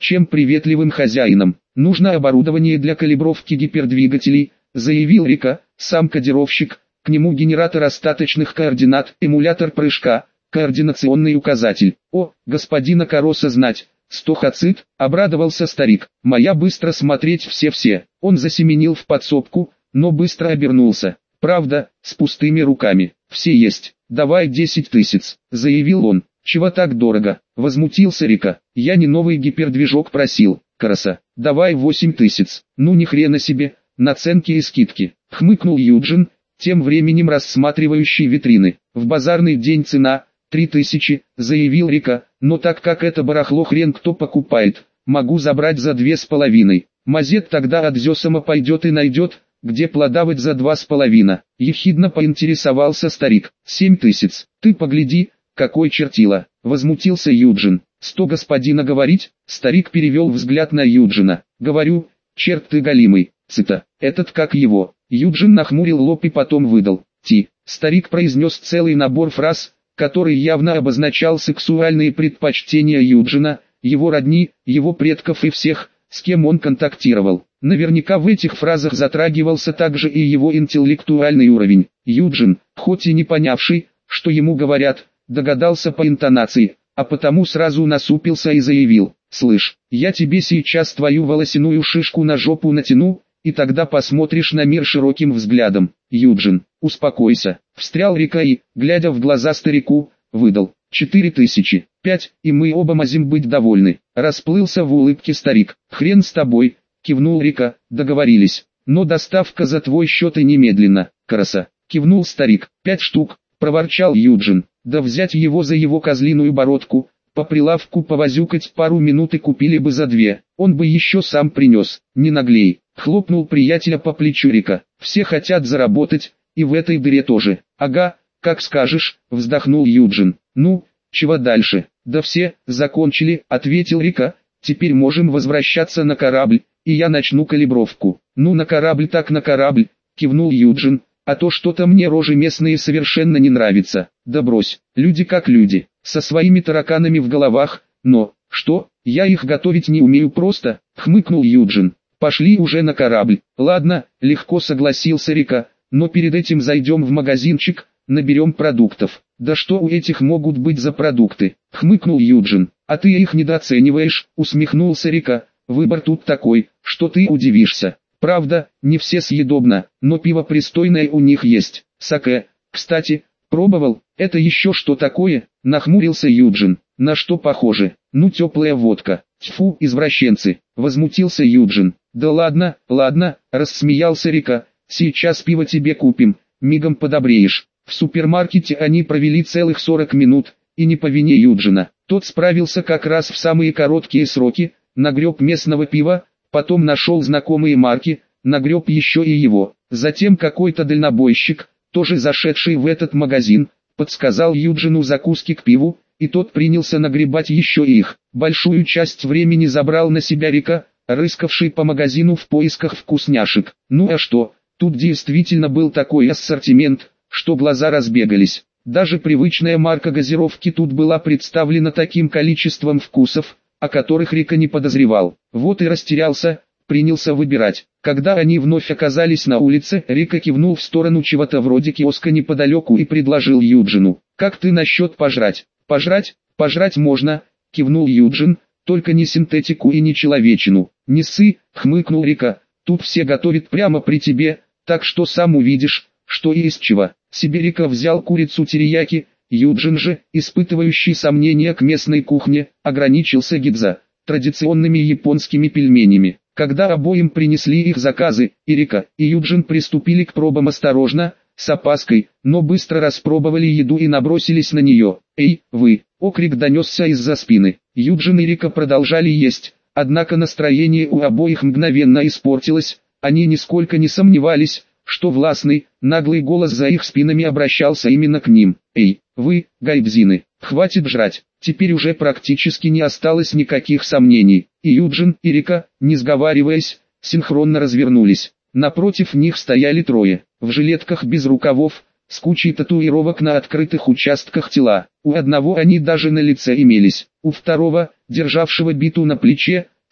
чем приветливым хозяином. Нужно оборудование для калибровки гипердвигателей, заявил Рика, сам кодировщик, к нему генератор остаточных координат, эмулятор прыжка, координационный указатель. О, господина Короса знать, стохоцит, обрадовался старик. Моя быстро смотреть все-все. Он засеменил в подсобку, но быстро обернулся. Правда, с пустыми руками. Все есть. Давай 10 тысяч, заявил он. Чего так дорого? Возмутился Рика. Я не новый гипердвижок просил. Короса, давай 8 тысяч. Ну ни хрена себе, наценки и скидки. Хмыкнул Юджин, тем временем рассматривающий витрины. В базарный день цена 3000, заявил Рика, но так как это барахло хрен кто покупает, могу забрать за 2,5. Мазет тогда от Зесома пойдет и найдет, где плодавать за 2,5. Ехидно поинтересовался старик. 7 тысяч. Ты погляди, какой чертила. Возмутился Юджин. 100 господина говорить? Старик перевел взгляд на Юджина. Говорю, черт ты голимый. Цита. Этот как его. Юджин нахмурил лоб и потом выдал. Ти. Старик произнес целый набор фраз, который явно обозначал сексуальные предпочтения Юджина, его родни, его предков и всех, с кем он контактировал. Наверняка в этих фразах затрагивался также и его интеллектуальный уровень. Юджин, хоть и не понявший, что ему говорят, догадался по интонации, а потому сразу насупился и заявил: «Слышь, я тебе сейчас твою волосяную шишку на жопу натяну, и тогда посмотришь на мир широким взглядом». Юджин, успокойся, встрял Рика и, глядя в глаза старику, выдал: 4000, 5, и мы оба мазим быть довольны. Расплылся в улыбке старик. Хрен с тобой, кивнул Рика, договорились. Но доставка за твой счет и немедленно. Короса, кивнул старик. 5 штук, проворчал Юджин. Да взять его за его козлиную бородку, по прилавку повозюкать пару минут и купили бы за 2. Он бы еще сам принес. Не наглей. Хлопнул приятеля по плечу Рика. Все хотят заработать, и в этой дыре тоже. Ага, как скажешь, вздохнул Юджин. Ну, чего дальше? Да все, закончили, ответил Рика. Теперь можем возвращаться на корабль, и я начну калибровку. Ну на корабль так на корабль, кивнул Юджин. А то что-то мне рожи местные совершенно не нравятся. Да брось, люди как люди, со своими тараканами в головах. Но, что, я их готовить не умею просто, хмыкнул Юджин. Пошли уже на корабль. Ладно, легко согласился Рика, но перед этим зайдем в магазинчик, наберем продуктов. Да что у этих могут быть за продукты? Хмыкнул Юджин. А ты их недооцениваешь, усмехнулся Рика. Выбор тут такой, что ты удивишься. Правда, не все съедобно, но пиво пристойное у них есть. Саке, кстати, пробовал? Это еще что такое? Нахмурился Юджин. На что похоже? Ну теплая водка. Тьфу, извращенцы, возмутился Юджин. Да ладно, ладно, рассмеялся Рика. Сейчас пиво тебе купим, мигом подобреешь. В супермаркете они провели целых 40 минут, и не по вине Юджина. Тот справился как раз в самые короткие сроки, нагреб местного пива, потом нашел знакомые марки, нагреб еще и его. Затем какой-то дальнобойщик, тоже зашедший в этот магазин, подсказал Юджину закуски к пиву, и тот принялся нагребать еще и их. Большую часть времени забрал на себя Рика, рыскавший по магазину в поисках вкусняшек. Ну а что, тут действительно был такой ассортимент, что глаза разбегались. Даже привычная марка газировки тут была представлена таким количеством вкусов, о которых Рика не подозревал. Вот и растерялся, принялся выбирать. Когда они вновь оказались на улице, Рика кивнул в сторону чего-то вроде киоска неподалеку и предложил Юджину: «Как ты насчет пожрать?» «Пожрать? Пожрать можно», — кивнул Юджин, — «только не синтетику и не человечину». «Не ссы», — хмыкнул Рика, — «тут все готовят прямо при тебе, так что сам увидишь, что и из чего». Сибирика взял курицу терияки, Юджин же, испытывающий сомнения к местной кухне, ограничился гидза, традиционными японскими пельменями. Когда обоим принесли их заказы, и Рика, и Юджин приступили к пробам осторожно, с опаской, но быстро распробовали еду и набросились на нее. «Эй, вы!» — окрик донесся из-за спины. Юджин и Рика продолжали есть, однако настроение у обоих мгновенно испортилось, они нисколько не сомневались, что властный, наглый голос за их спинами обращался именно к ним. «Эй, вы, гайбзины, хватит жрать!» Теперь уже практически не осталось никаких сомнений, и Юджин, и Рика, не сговариваясь, синхронно развернулись. Напротив них стояли трое, в жилетках без рукавов, с кучей татуировок на открытых участках тела. У одного они даже на лице имелись, у второго, державшего биту на плече,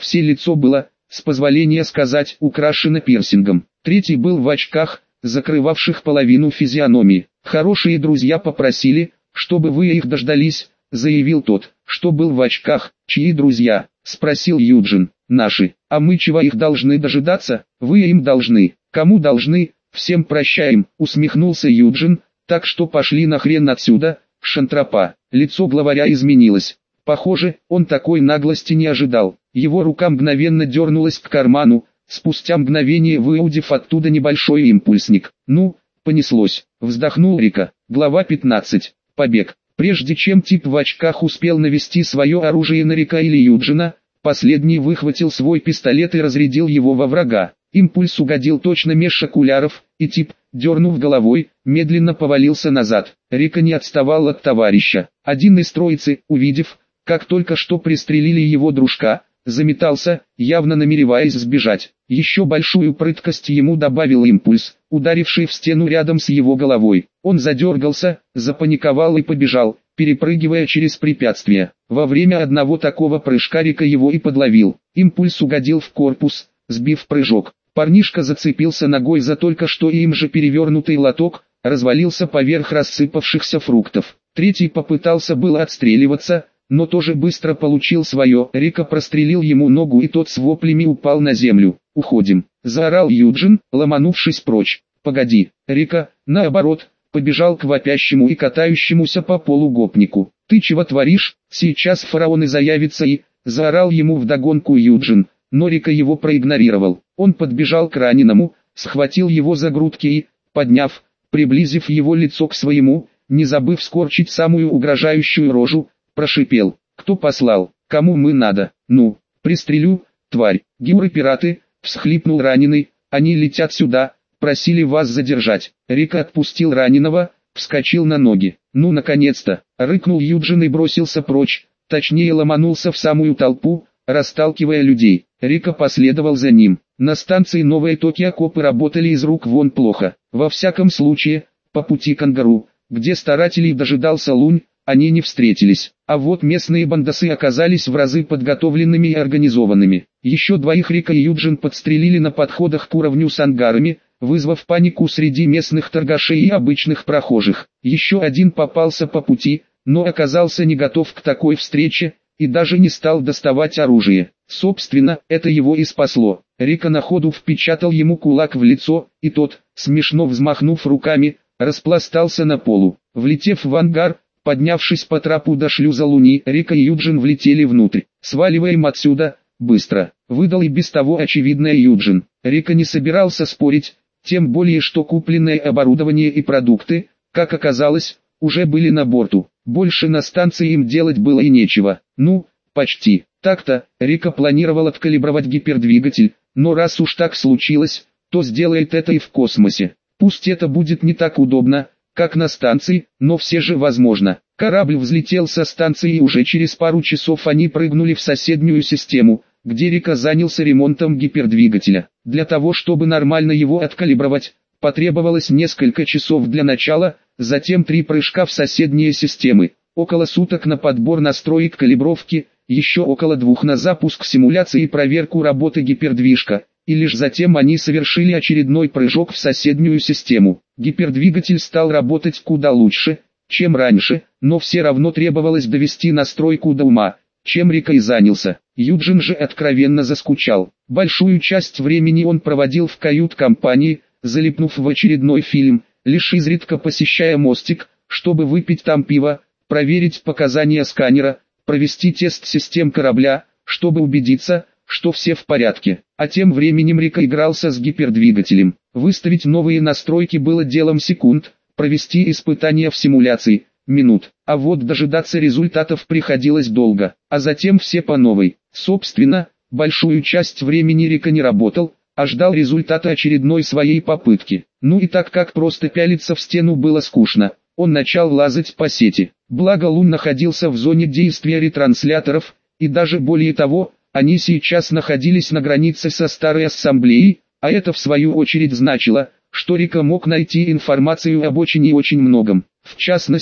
все лицо было, с позволения сказать, украшено пирсингом. Третий был в очках, закрывавших половину физиономии. «Хорошие друзья попросили, чтобы вы их дождались», — заявил тот, что был в очках. «Чьи друзья?» — спросил Юджин. «Наши. А мы чего их должны дожидаться? Вы им должны». «Кому должны? Всем прощаем», — усмехнулся Юджин. «Так что пошли нахрен отсюда, шантропа». Лицо главаря изменилось. Похоже, он такой наглости не ожидал. Его рука мгновенно дернулась к карману, спустя мгновение выудив оттуда небольшой импульсник. «Ну, понеслось», — вздохнул Рика. Глава 15. Побег. Прежде чем тип в очках успел навести свое оружие на Рика или Юджина, последний выхватил свой пистолет и разрядил его во врага. Импульс угодил точно меж окуляров, и тип, дернув головой, медленно повалился назад. Рика не отставал от товарища. Один из троицы, увидев, как только что пристрелили его дружка, заметался, явно намереваясь сбежать. Еще большую прыткость ему добавил импульс, ударивший в стену рядом с его головой. Он задергался, запаниковал и побежал, перепрыгивая через препятствия. Во время одного такого прыжка Рика его и подловил. Импульс угодил в корпус, сбив прыжок. Парнишка зацепился ногой за только что им же перевернутый лоток, развалился поверх рассыпавшихся фруктов. Третий попытался было отстреливаться, но тоже быстро получил свое. Рика прострелил ему ногу, и тот с воплями упал на землю. «Уходим!» — заорал Юджин, ломанувшись прочь. «Погоди!» Рика, наоборот, побежал к вопящему и катающемуся по полу гопнику. «Ты чего творишь? Сейчас фараон и заявится и...» — заорал ему вдогонку Юджин, но Рика его проигнорировал. Он подбежал к раненому, схватил его за грудки и, подняв, приблизив его лицо к своему, не забыв скорчить самую угрожающую рожу, прошипел: «Кто послал? Кому мы надо? Ну, пристрелю, тварь!» «Гюры-пираты!» — всхлипнул раненый. «Они летят сюда, просили вас задержать». Рика отпустил раненого, вскочил на ноги. «Ну, наконец-то!» — рыкнул Юджин и бросился прочь, точнее ломанулся в самую толпу, расталкивая людей. Рика последовал за ним. На станции Новая Токио копы работали из рук вон плохо. Во всяком случае, по пути к ангару, где старателей дожидался Лунь, они не встретились. А вот местные бандосы оказались в разы подготовленными и организованными. Еще двоих Рика и Юджин подстрелили на подходах к уровню с ангарами, вызвав панику среди местных торгашей и обычных прохожих. Еще один попался по пути, но оказался не готов к такой встрече, и даже не стал доставать оружие. Собственно, это его и спасло. Рика на ходу впечатал ему кулак в лицо, и тот, смешно взмахнув руками, распластался на полу. Влетев в ангар, поднявшись по трапу до шлюза Луни, Рика и Юджин влетели внутрь. «Сваливаем отсюда, быстро!» — выдал и без того очевидное Юджин. Рика не собирался спорить, тем более что купленное оборудование и продукты, как оказалось, уже были на борту. Больше на станции им делать было и нечего. Ну, почти. Так-то, Рика планировал откалибровать гипердвигатель, но раз уж так случилось, то сделает это и в космосе. Пусть это будет не так удобно, как на станции, но все же возможно. Корабль взлетел со станции, и уже через пару часов они прыгнули в соседнюю систему, где Рика занялся ремонтом гипердвигателя. Для того, чтобы нормально его откалибровать, потребовалось несколько часов для начала, затем 3 прыжка в соседние системы, около суток на подбор настроек калибровки, еще около 2 на запуск симуляции и проверку работы гипердвижка, и лишь затем они совершили очередной прыжок в соседнюю систему. Гипердвигатель стал работать куда лучше, чем раньше, но все равно требовалось довести настройку до ума, чем Рика и занялся. Юджин же откровенно заскучал. Большую часть времени он проводил в кают-компании, залипнув в очередной фильм, лишь изредка посещая мостик, чтобы выпить там пиво, проверить показания сканера, провести тест систем корабля, чтобы убедиться, что все в порядке. А тем временем Рика игрался с гипердвигателем. Выставить новые настройки было делом секунд, провести испытания в симуляции – минут. А вот дожидаться результатов приходилось долго, а затем все по новой. Собственно, большую часть времени Рика не работал, а ждал результата очередной своей попытки. Ну и так как просто пялиться в стену было скучно, он начал лазать по сети. Благо Лун находился в зоне действия ретрансляторов, и даже более того, они сейчас находились на границе со старой ассамблеей, а это в свою очередь значило, что Рика мог найти информацию об очень и очень многом. В частности,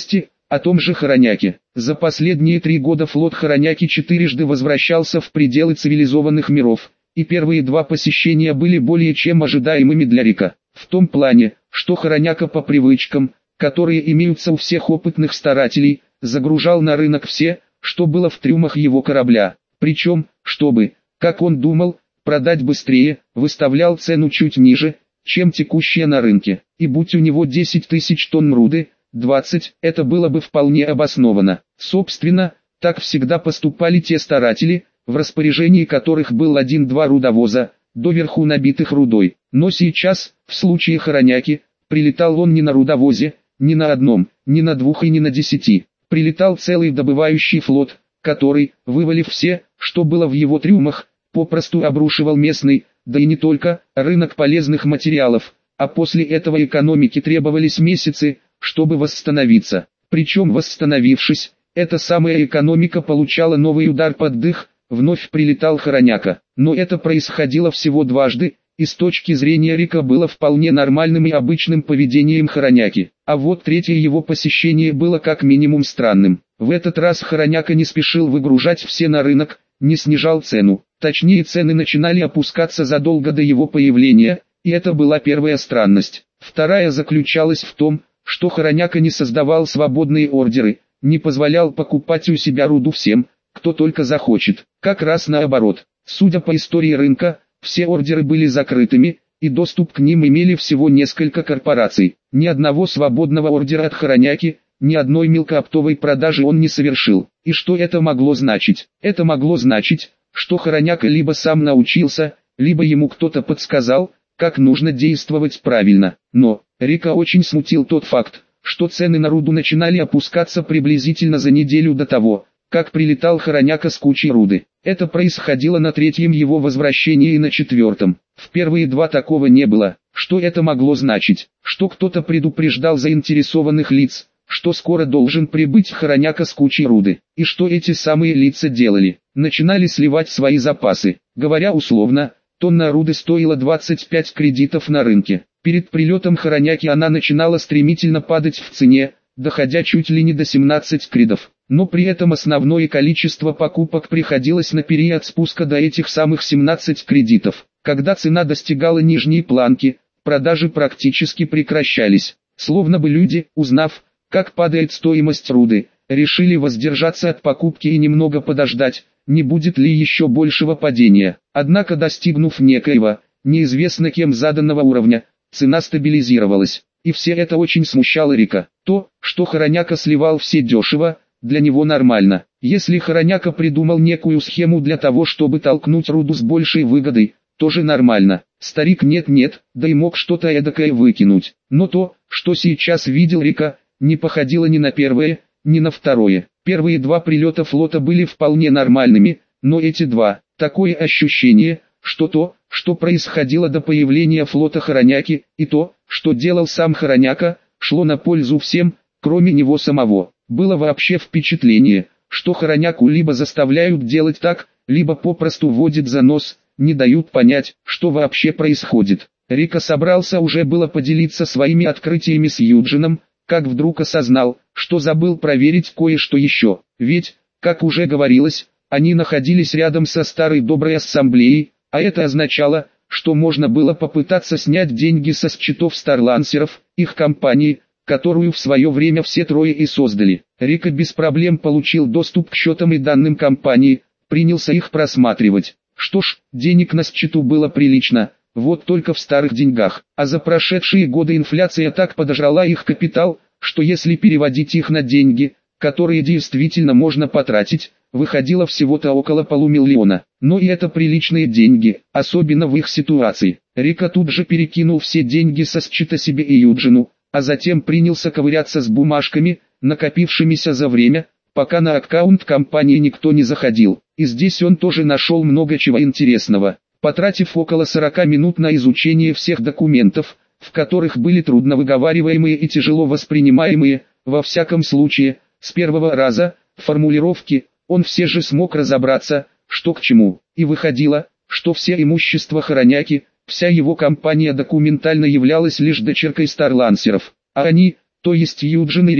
О том же Хороняке. За последние 3 года флот Хороняки 4-жды возвращался в пределы цивилизованных миров, и первые 2 посещения были более чем ожидаемыми для Рика. В том плане, что Хороняка по привычкам, которые имеются у всех опытных старателей, загружал на рынок все, что было в трюмах его корабля. Причем, чтобы, как он думал, продать быстрее, выставлял цену чуть ниже, чем текущая на рынке. И будь у него 10 тысяч тонн руды, 20, это было бы вполне обосновано. Собственно, так всегда поступали те старатели, в распоряжении которых был 1-2 рудовоза, доверху набитых рудой. Но сейчас, в случае Хороняки, прилетал он не на рудовозе, ни на одном, ни на 2 и ни на 10. Прилетал целый добывающий флот, который, вывалив все, что было в его трюмах, попросту обрушивал местный, да и не только, рынок полезных материалов, а после этого экономике требовались месяцы, чтобы восстановиться. Причем восстановившись, эта самая экономика получала новый удар под дых, вновь прилетал Хороняка. Но это происходило всего дважды, и с точки зрения Рика было вполне нормальным и обычным поведением Хороняки. А вот третье его посещение было как минимум странным. В этот раз Хороняка не спешил выгружать все на рынок, не снижал цену. Точнее, цены начинали опускаться задолго до его появления, и это была первая странность. Вторая заключалась в том, что Хороняка не создавал свободные ордеры, не позволял покупать у себя руду всем, кто только захочет. Как раз наоборот. Судя по истории рынка, все ордеры были закрытыми, и доступ к ним имели всего несколько корпораций. Ни одного свободного ордера от Хороняки, ни одной мелкооптовой продажи он не совершил. И что это могло значить? Это могло значить, что Хороняка либо сам научился, либо ему кто-то подсказал, как нужно действовать правильно. Но Рика очень смутил тот факт, что цены на руду начинали опускаться приблизительно за неделю до того, как прилетал Хороняка с кучей руды. Это происходило на 3-м его возвращении и на 4-м. В первые 2 такого не было. Что это могло значить? Что кто-то предупреждал заинтересованных лиц, что скоро должен прибыть Хороняка с кучей руды. И что эти самые лица делали? Начинали сливать свои запасы. Говоря условно, тонна руды стоила 25 кредитов на рынке. Перед прилетом Хороняки она начинала стремительно падать в цене, доходя чуть ли не до 17 кредов. Но при этом основное количество покупок приходилось на период спуска до этих самых 17 кредитов. Когда цена достигала нижней планки, продажи практически прекращались. Словно бы люди, узнав, как падает стоимость руды, решили воздержаться от покупки и немного подождать, не будет ли еще большего падения. Однако, достигнув некоего, неизвестно кем заданного уровня, цена стабилизировалась. И все это очень смущало Рика. То, что Хороняка сливал все дешево, для него нормально. Если Хороняка придумал некую схему для того, чтобы толкнуть руду с большей выгодой, тоже нормально. Старик нет-нет, да и мог что-то эдакое выкинуть. Но то, что сейчас видел Рика, не походило ни на первое, ни на второе. Первые 2 прилета флота были вполне нормальными, но эти 2, такое ощущение, что то, что происходило до появления флота Хороняки, и то, что делал сам Хороняка, шло на пользу всем, кроме него самого. Было вообще впечатление, что Хороняку либо заставляют делать так, либо попросту водят за нос, не дают понять, что вообще происходит. Рика собрался уже было поделиться своими открытиями с Юджином, как вдруг осознал, что забыл проверить кое-что еще. Ведь, как уже говорилось, они находились рядом со старой доброй ассамблеей, а это означало, что можно было попытаться снять деньги со счетов старлансеров, их компании, которую в свое время все трое и создали. Рика без проблем получил доступ к счетам и данным компании, принялся их просматривать. Что ж, денег на счету было прилично, вот только в старых деньгах. А за прошедшие годы инфляция так подожрала их капитал, что если переводить их на деньги, которые действительно можно потратить, выходило всего-то около полумиллиона. Но и это приличные деньги, особенно в их ситуации. Рика тут же перекинул все деньги со счета себе и Юджину, а затем принялся ковыряться с бумажками, накопившимися за время, пока на аккаунт компании никто не заходил. И здесь он тоже нашел много чего интересного. Потратив около 40 минут на изучение всех документов, в которых были трудновыговариваемые и тяжело воспринимаемые, во всяком случае, с первого раза, формулировки, он все же смог разобраться, что к чему. И выходило, что все имущество Хороняки, вся его компания документально являлась лишь дочеркой старлансеров, а они, то есть Юджин и Рика,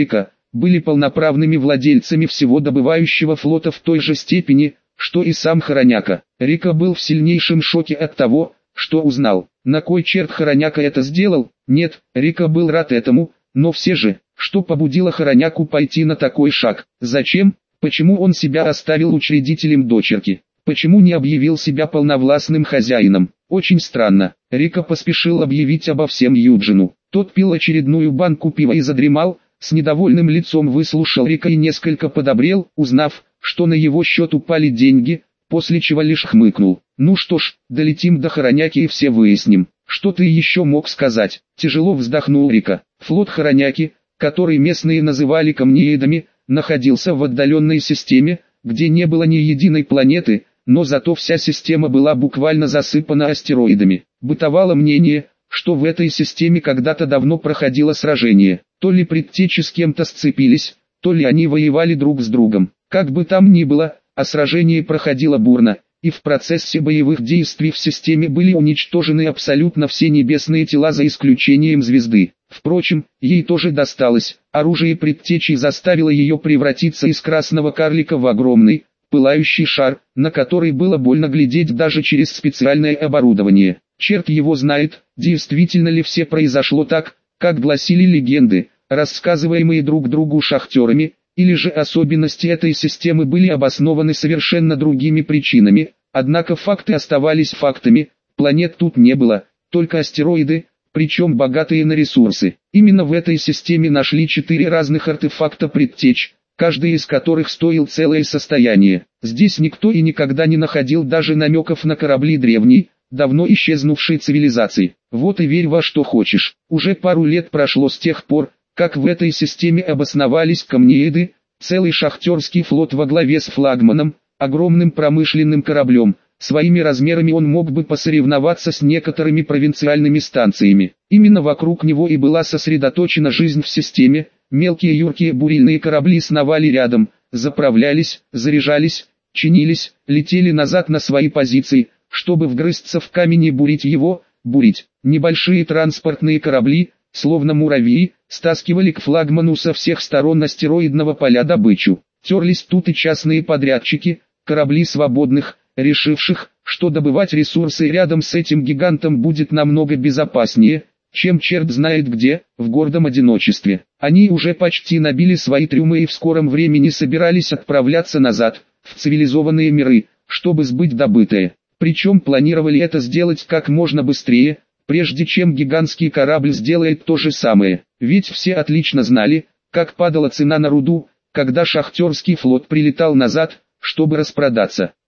были полноправными владельцами всего добывающего флота в той же степени, что и сам Хороняка. Рика был в сильнейшем шоке от того, что узнал. На кой черт Хороняка это сделал? Нет, Рика был рад этому, но все же, что побудило Хороняку пойти на такой шаг? Зачем? Почему он себя оставил учредителем дочерки? Почему не объявил себя полновластным хозяином? Очень странно. Рика поспешил объявить обо всем Юджину. Тот пил очередную банку пива и задремал, с недовольным лицом выслушал Рика и несколько подобрел, узнав, что на его счет упали деньги, после чего лишь хмыкнул. Ну что ж, долетим до Хороняки и все выясним. Что ты еще мог сказать? Тяжело вздохнул Рика. Флот Хороняки, который местные называли камнеедами, находился в отдаленной системе, где не было ни единой планеты, но зато вся система была буквально засыпана астероидами. Бытовало мнение, что в этой системе когда-то давно проходило сражение. То ли предтечи с кем-то сцепились, то ли они воевали друг с другом. Как бы там ни было, а сражение проходило бурно, и в процессе боевых действий в системе были уничтожены абсолютно все небесные тела за исключением звезды. Впрочем, ей тоже досталось. Оружие предтечи заставило ее превратиться из красного карлика в огромный, пылающий шар, на который было больно глядеть даже через специальное оборудование. Черт его знает, действительно ли все произошло так, как гласили легенды, рассказываемые друг другу шахтерами, или же особенности этой системы были обоснованы совершенно другими причинами, однако факты оставались фактами, планет тут не было, только астероиды, причем богатые на ресурсы. Именно в этой системе нашли 4 разных артефакта предтеч, каждый из которых стоил целое состояние. Здесь никто и никогда не находил даже намеков на корабли древней, давно исчезнувшей цивилизации. Вот и верь во что хочешь. Уже пару лет прошло с тех пор, как в этой системе обосновались камнееды, целый шахтерский флот во главе с флагманом, огромным промышленным кораблем. Своими размерами он мог бы посоревноваться с некоторыми провинциальными станциями. Именно вокруг него и была сосредоточена жизнь в системе. Мелкие юркие бурильные корабли сновали рядом, заправлялись, заряжались, чинились, летели назад на свои позиции, чтобы вгрызться в камень и бурить его, бурить. Небольшие транспортные корабли, словно муравьи, стаскивали к флагману со всех сторон астероидного поля добычу. Терлись тут и частные подрядчики, корабли свободных, решивших, что добывать ресурсы рядом с этим гигантом будет намного безопаснее, чем черт знает где, в гордом одиночестве. Они уже почти набили свои трюмы и в скором времени собирались отправляться назад, в цивилизованные миры, чтобы сбыть добытое. Причем планировали это сделать как можно быстрее, прежде чем гигантский корабль сделает то же самое. Ведь все отлично знали, как падала цена на руду, когда шахтерский флот прилетал назад, чтобы распродаться.